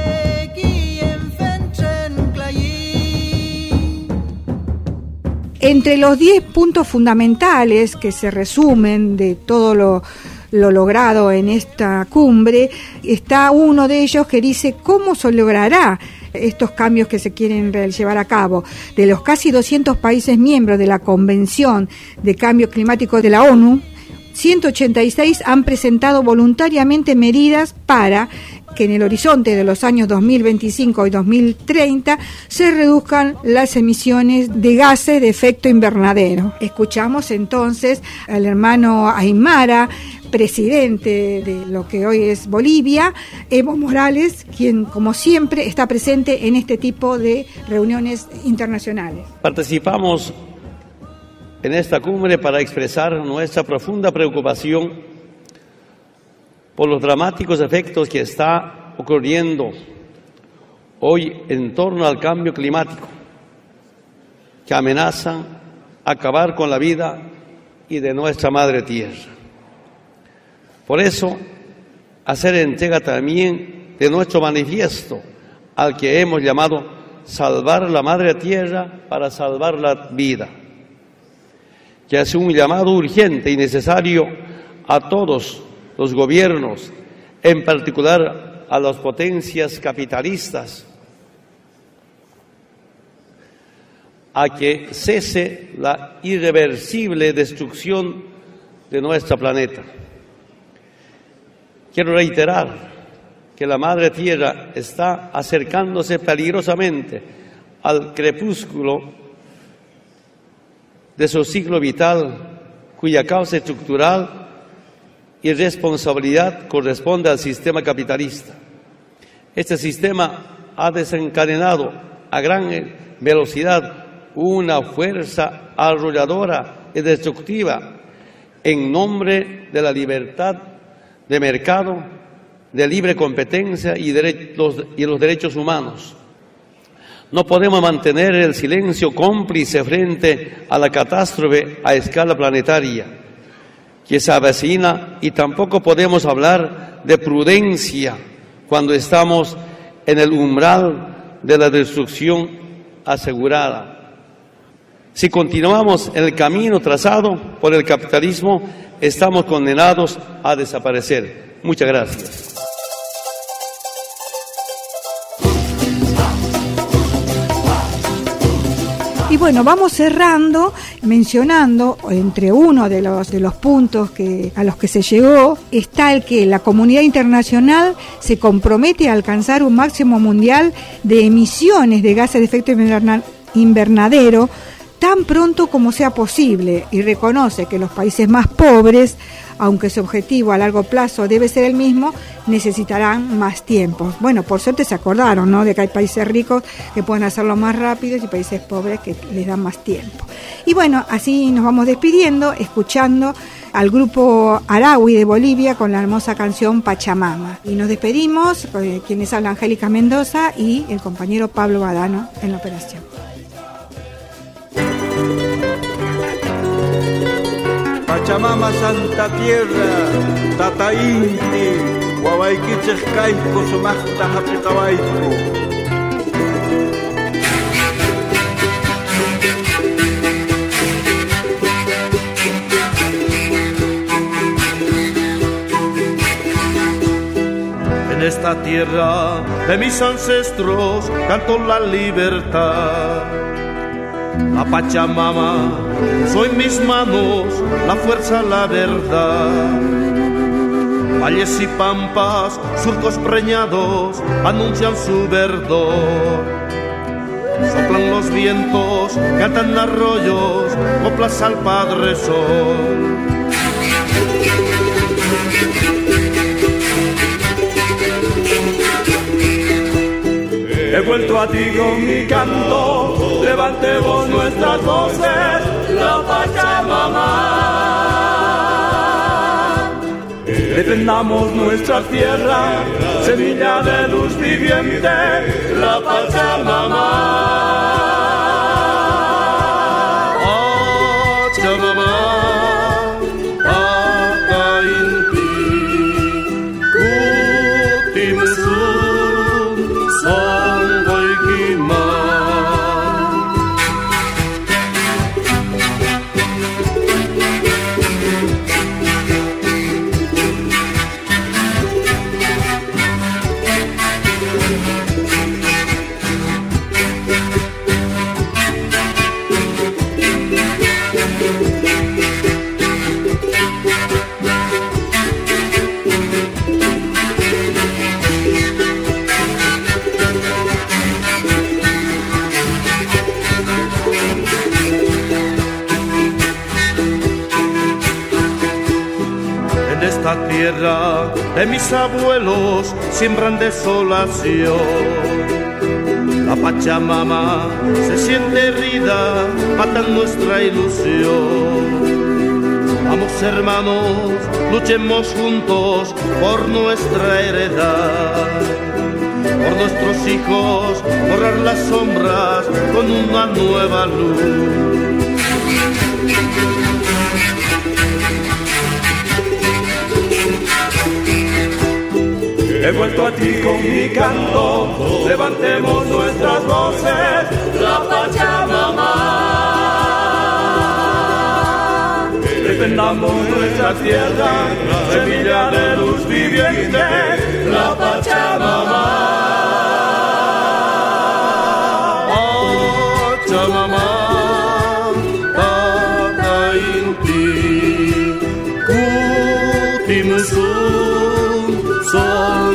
Entre los diez puntos fundamentales que se resumen de todo lo, lo logrado en esta cumbre, está uno de ellos que dice cómo se logrará estos cambios que se quieren llevar a cabo. De los casi doscientos países miembros de la Convención de Cambio Climático de la ONU, ciento ochenta y seis han presentado voluntariamente medidas para que en el horizonte de los años dos mil veinticinco y dos mil treinta se reduzcan las emisiones de gases de efecto invernadero. Escuchamos entonces al hermano Aymara, presidente de lo que hoy es Bolivia, Evo Morales, quien como siempre está presente en este tipo de reuniones internacionales. Participamos en esta cumbre para expresar nuestra profunda preocupación por los dramáticos efectos que está ocurriendo hoy en torno al cambio climático, que amenazan acabar con la vida y de nuestra madre tierra. Por eso, hacer entrega también de nuestro manifiesto, al que hemos llamado Salvar la Madre Tierra para salvar la vida, que es un llamado urgente y necesario a todos los gobiernos, en particular a las potencias capitalistas, a que cese la irreversible destrucción de nuestro planeta. Quiero reiterar que la Madre Tierra está acercándose peligrosamente al crepúsculo de su ciclo vital, cuya causa estructural y responsabilidad corresponde al sistema capitalista. Este sistema ha desencadenado a gran velocidad una fuerza arrolladora y destructiva en nombre de la libertad de mercado, de libre competencia y, de los, y los derechos humanos. No podemos mantener el silencio cómplice frente a la catástrofe a escala planetaria que se avecina, y tampoco podemos hablar de prudencia cuando estamos en el umbral de la destrucción asegurada. Si continuamos en el camino trazado por el capitalismo, estamos condenados a desaparecer. Muchas gracias. Y bueno, vamos cerrando mencionando, entre uno de los de los puntos que a los que se llegó, está el que la comunidad internacional se compromete a alcanzar un máximo mundial de emisiones de gases de efecto invernadero tan pronto como sea posible, y reconoce que los países más pobres, aunque su objetivo a largo plazo debe ser el mismo, necesitarán más tiempo. Bueno, por suerte se acordaron, ¿no?, de que hay países ricos que pueden hacerlo más rápido y países pobres que les dan más tiempo. Y bueno, así nos vamos despidiendo, escuchando al grupo Araui de Bolivia con la hermosa canción Pachamama. Y nos despedimos, eh, quienes hablan Angélica Mendoza y el compañero Pablo Badano en la operación. Pachamama Santa Tierra, Tata Inti, Huawaiquiches Caico, Sumachta Hapicabaiko. En esta tierra de mis ancestros canto la libertad. La Pachamama, soy mis manos, la fuerza, la verdad. Valles y pampas, surcos preñados, anuncian su verdor. Soplan los vientos, cantan arroyos, coplas al Padre Sol. He vuelto a ti con mi canto, levantemos nuestras voces, la Pachamama. Defendamos nuestra tierra, semilla de luz viviente, la Pachamama. Tierra de mis abuelos siembran desolación. La Pachamama se siente herida, matan nuestra ilusión. Vamos hermanos, luchemos juntos por nuestra heredad, por nuestros hijos, borrar las sombras con una nueva luz. He vuelto a ti con mi canto, levantemos nuestras voces, la Pachamama. Defendamos nuestra tierra, semilla de luz viviente, la Pachamama. Pachamama, Tata Inti, Kutimusun, Son.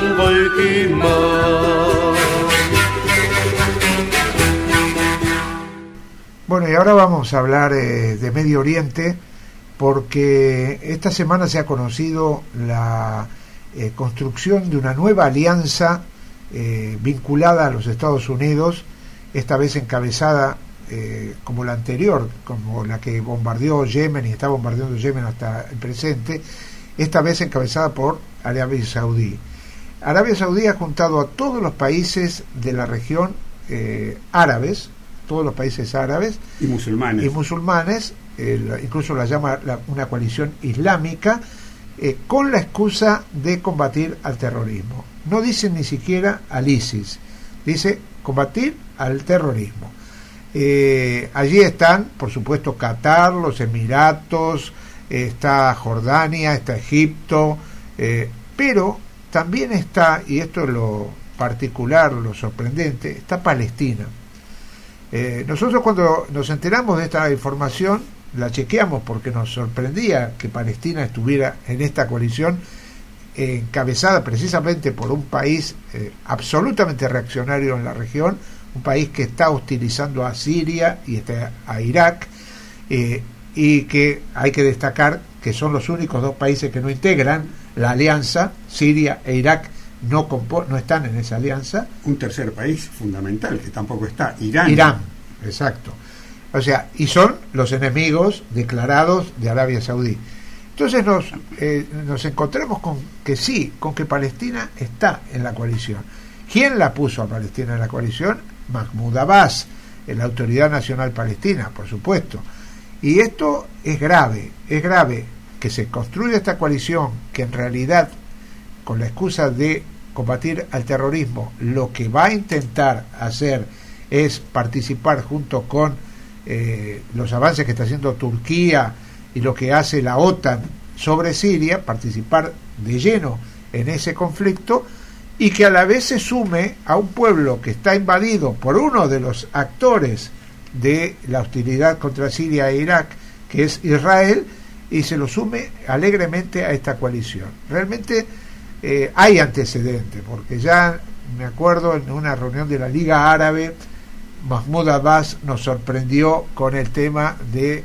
Bueno, y ahora vamos a hablar eh, de Medio Oriente, porque esta semana se ha conocido la eh, construcción de una nueva alianza eh, vinculada a los Estados Unidos, esta vez encabezada eh, como la anterior, como la que bombardeó Yemen y está bombardeando Yemen hasta el presente, esta vez encabezada por Arabia Saudí. Arabia Saudí ha juntado a todos los países de la región eh, árabes, todos los países árabes y musulmanes, y musulmanes eh, incluso la llama la, una coalición islámica, eh, con la excusa de combatir al terrorismo. No dicen ni siquiera al ISIS, dice combatir al terrorismo. Eh, allí están, por supuesto, Qatar, los Emiratos, eh, está Jordania, está Egipto, eh, pero también está, y esto es lo particular, lo sorprendente, está Palestina. Eh, nosotros cuando nos enteramos de esta información, la chequeamos porque nos sorprendía que Palestina estuviera en esta coalición eh, encabezada precisamente por un país eh, absolutamente reaccionario en la región, un país que está hostilizando a Siria y está a Irak, eh, y que hay que destacar que son los únicos dos países que no integran la alianza. Siria e Irak no, compo- no están en esa alianza. Un tercer país fundamental que tampoco está, Irán. Irán, exacto. O sea, y son los enemigos declarados de Arabia Saudí. Entonces nos, eh, nos encontramos con que sí, con que Palestina está en la coalición. ¿Quién la puso a Palestina en la coalición? Mahmoud Abbas, la Autoridad Nacional Palestina, por supuesto. Y esto es grave, es grave que se construya esta coalición que en realidad, con la excusa de combatir al terrorismo, lo que va a intentar hacer es participar junto con eh, los avances que está haciendo Turquía y lo que hace la OTAN sobre Siria, participar de lleno en ese conflicto, y que a la vez se sume a un pueblo que está invadido por uno de los actores de la hostilidad contra Siria e Irak, que es Israel, y se lo sume alegremente a esta coalición. Realmente eh, hay antecedentes, porque ya me acuerdo en una reunión de la Liga Árabe, Mahmoud Abbas nos sorprendió con el tema de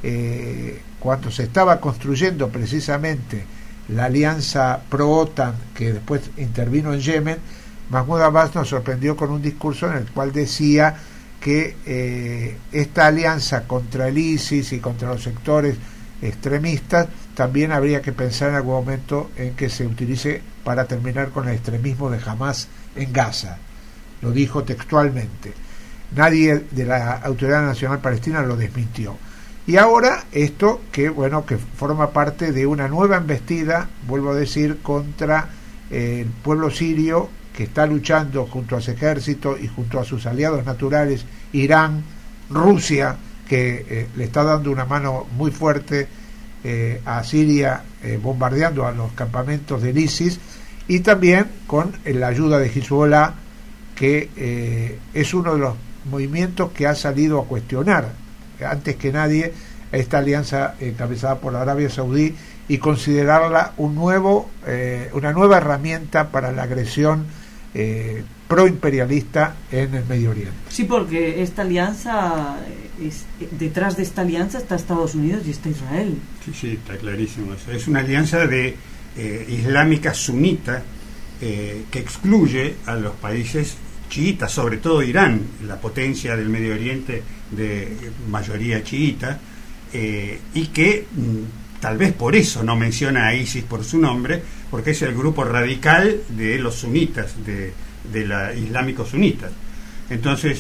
eh, cuando se estaba construyendo precisamente la alianza pro-OTAN que después intervino en Yemen. Mahmoud Abbas nos sorprendió con un discurso en el cual decía que eh, esta alianza contra el ISIS y contra los sectores extremistas también habría que pensar en algún momento en que se utilice para terminar con el extremismo de Hamas en Gaza. Lo dijo textualmente. Nadie de la Autoridad Nacional Palestina lo desmintió. Y ahora esto que bueno que forma parte de una nueva embestida, vuelvo a decir, contra eh, el pueblo sirio, que está luchando junto a su ejército y junto a sus aliados naturales, Irán, Rusia, que eh, le está dando una mano muy fuerte eh, a Siria, eh, bombardeando a los campamentos del ISIS, y también con eh, la ayuda de Hezbollah, que eh, es uno de los movimientos que ha salido a cuestionar antes que nadie esta alianza encabezada por Arabia Saudí y considerarla un nuevo eh, una nueva herramienta para la agresión eh, proimperialista en el Medio Oriente. Sí, porque esta alianza es, detrás de esta alianza está Estados Unidos y está Israel. Sí, sí, está clarísimo eso. Es una alianza de eh, islámica sunita eh, que excluye a los países chiitas, sobre todo Irán, la potencia del Medio Oriente de mayoría chiita, eh, y que mmm, tal vez por eso no menciona a ISIS por su nombre, porque es el grupo radical de los sunitas, de, de la islámicos sunitas. Entonces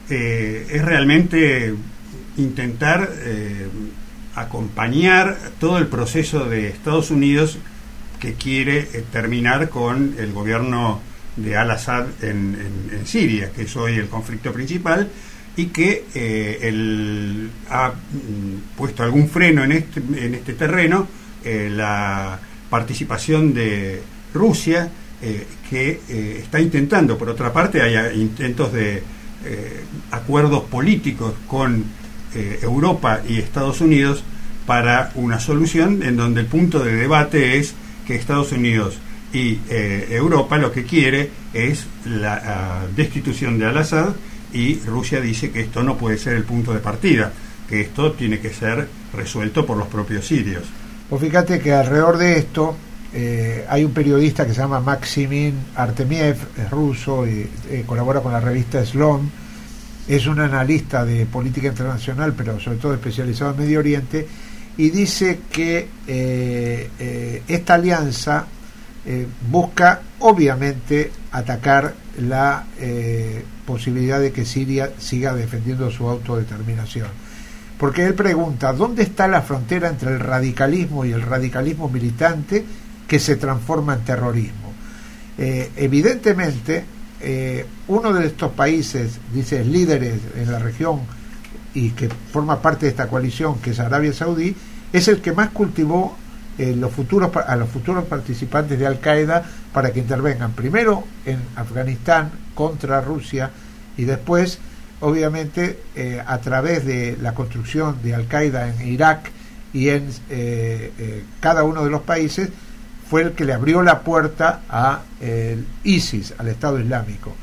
eh, es realmente intentar eh, acompañar todo el proceso de Estados Unidos que quiere eh, terminar con el gobierno de Al-Assad en, en, en Siria, que es hoy el conflicto principal, y que eh, el, ha mm, puesto algún freno en este, en este terreno, eh, la participación de Rusia, eh, que eh, está intentando, por otra parte, hay intentos de eh, acuerdos políticos con eh, Europa y Estados Unidos para una solución en donde el punto de debate es que Estados Unidos y eh, Europa lo que quiere es la uh, destitución de Al-Assad, y Rusia dice que esto no puede ser el punto de partida, que esto tiene que ser resuelto por los propios sirios. Pues fíjate que alrededor de esto eh, hay un periodista que se llama Maximin Artemiev, es ruso y eh, colabora con la revista Slom, es un analista de política internacional, pero sobre todo especializado en Medio Oriente, y dice que eh, eh, esta alianza Eh, busca obviamente atacar la eh, posibilidad de que Siria siga defendiendo su autodeterminación, porque él pregunta ¿dónde está la frontera entre el radicalismo y el radicalismo militante que se transforma en terrorismo? Eh, evidentemente eh, uno de estos países, dice, líderes en la región y que forma parte de esta coalición, que es Arabia Saudí, es el que más cultivó Eh, los futuros a los futuros participantes de Al-Qaeda para que intervengan primero en Afganistán contra Rusia y después obviamente eh, a través de la construcción de Al-Qaeda en Irak y en eh, eh, cada uno de los países, fue el que le abrió la puerta a el ISIS, al Estado Islámico.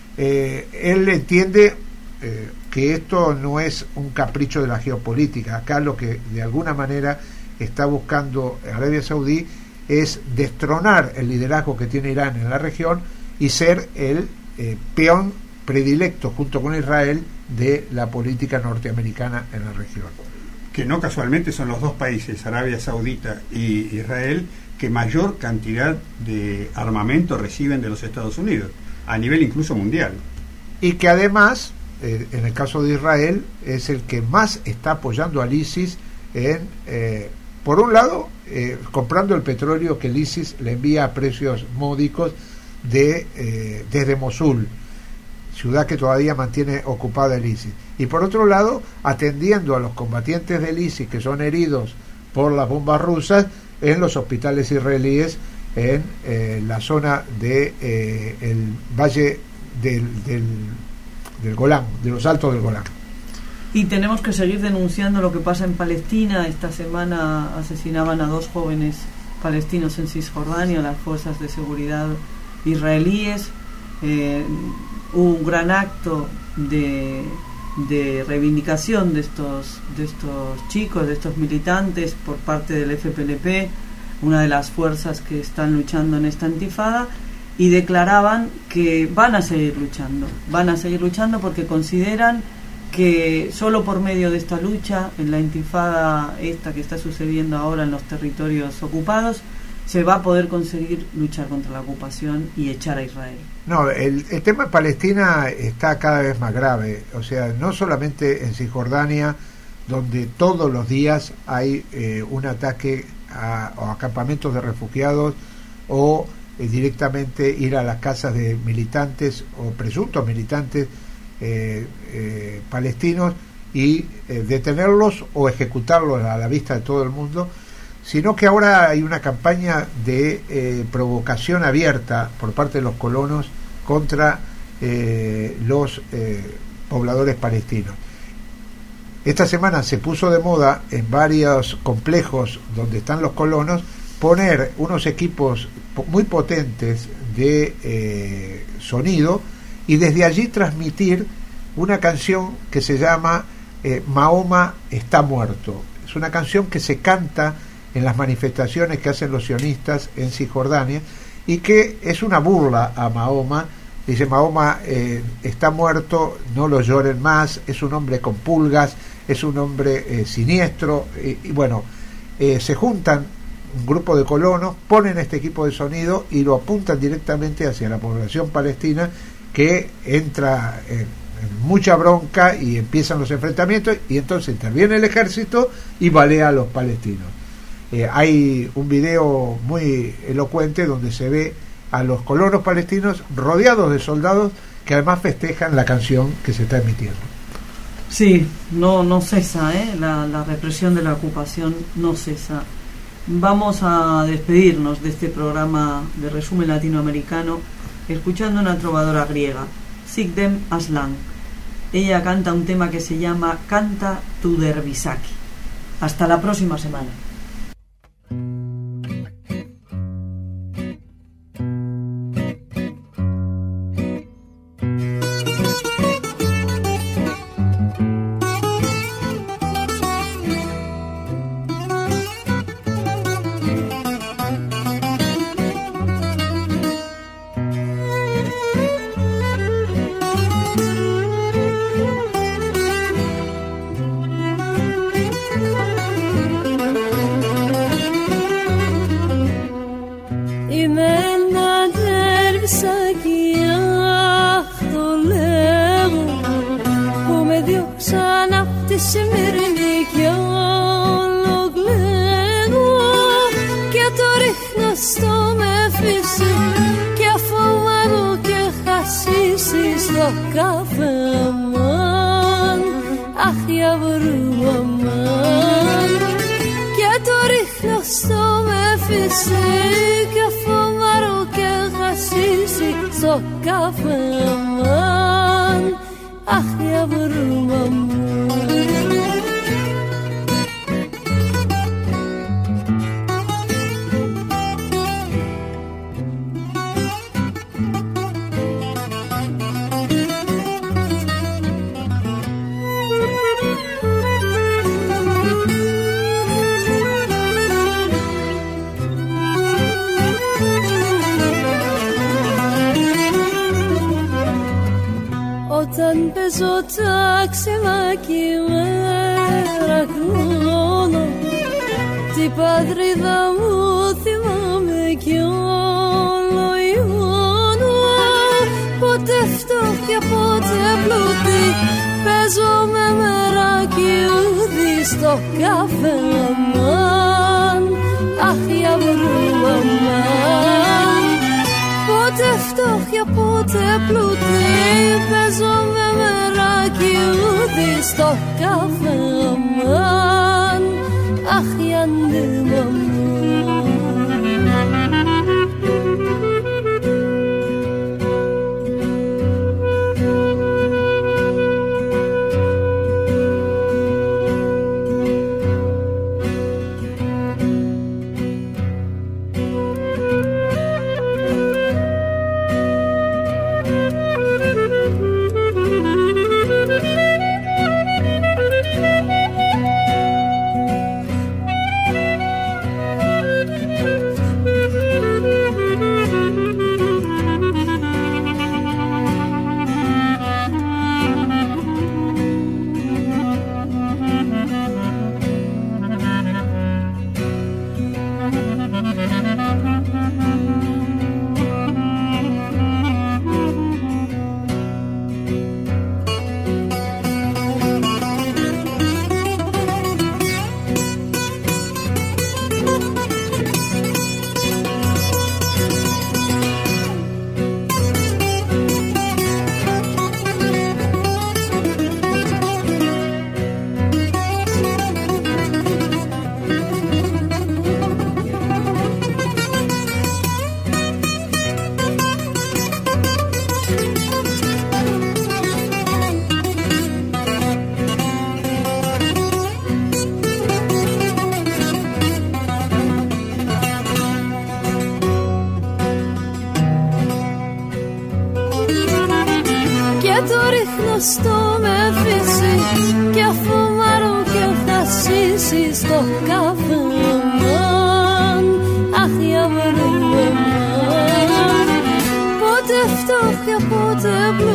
Eh, él entiende eh, que esto no es un capricho de la geopolítica. Acá lo que de alguna manera está buscando Arabia Saudí es destronar el liderazgo que tiene Irán en la región y ser el eh, peón predilecto junto con Israel de la política norteamericana en la región. Que no casualmente son los dos países, Arabia Saudita y Israel, que mayor cantidad de armamento reciben de los Estados Unidos, a nivel incluso mundial. Y que además, eh, en el caso de Israel, es el que más está apoyando al ISIS en... Eh, por un lado, eh, comprando el petróleo que el ISIS le envía a precios módicos de, eh, desde Mosul, ciudad que todavía mantiene ocupada el ISIS, y por otro lado, atendiendo a los combatientes del ISIS que son heridos por las bombas rusas en los hospitales israelíes en eh, la zona de eh, el valle del, del, del Golán, de los altos del Golán. Y tenemos que seguir denunciando lo que pasa en Palestina. Esta semana asesinaban a dos jóvenes palestinos en Cisjordania, las fuerzas de seguridad israelíes. Eh, hubo un gran acto de, de reivindicación de estos, de estos chicos, de estos militantes por parte del F P L P, una de las fuerzas que están luchando en esta intifada, y declaraban que van a seguir luchando, van a seguir luchando porque consideran que solo por medio de esta lucha, en la intifada esta que está sucediendo ahora en los territorios ocupados, se va a poder conseguir luchar contra la ocupación y echar a Israel. No, el, el tema de Palestina está cada vez más grave, o sea, no solamente en Cisjordania, donde todos los días hay eh, un ataque a, a campamentos de refugiados o eh, directamente ir a las casas de militantes o presuntos militantes Eh, eh, palestinos y eh, detenerlos o ejecutarlos a la vista de todo el mundo, sino que ahora hay una campaña de eh, provocación abierta por parte de los colonos contra eh, los eh, pobladores palestinos. Esta semana se puso de moda en varios complejos donde están los colonos poner unos equipos muy potentes de eh, sonido y desde allí transmitir una canción que se llama eh, Mahoma está muerto. Es una canción que se canta en las manifestaciones que hacen los sionistas en Cisjordania y que es una burla a Mahoma. Dice: Mahoma eh, está muerto, no lo lloren más, es un hombre con pulgas, es un hombre eh, siniestro. Y, y bueno, eh, se juntan un grupo de colonos, ponen este equipo de sonido y lo apuntan directamente hacia la población palestina, que entra en, en mucha bronca y empiezan los enfrentamientos, y entonces interviene el ejército y balea a los palestinos. Eh, hay un video muy elocuente donde se ve a los colonos palestinos rodeados de soldados que además festejan la canción que se está emitiendo. Sí, no, no cesa, ¿eh? la, la represión de la ocupación no cesa. Vamos a despedirnos de este programa de resumen latinoamericano escuchando una trovadora griega, Sigdem Aslan. Ella canta un tema que se llama Canta tu Derbisaki. Hasta la próxima semana. γνωστό με φύση κι αφομάρω και θα σύσει στο καφενάν. Αχ, για μένα πότε φτώχεια, πότε πλούσια,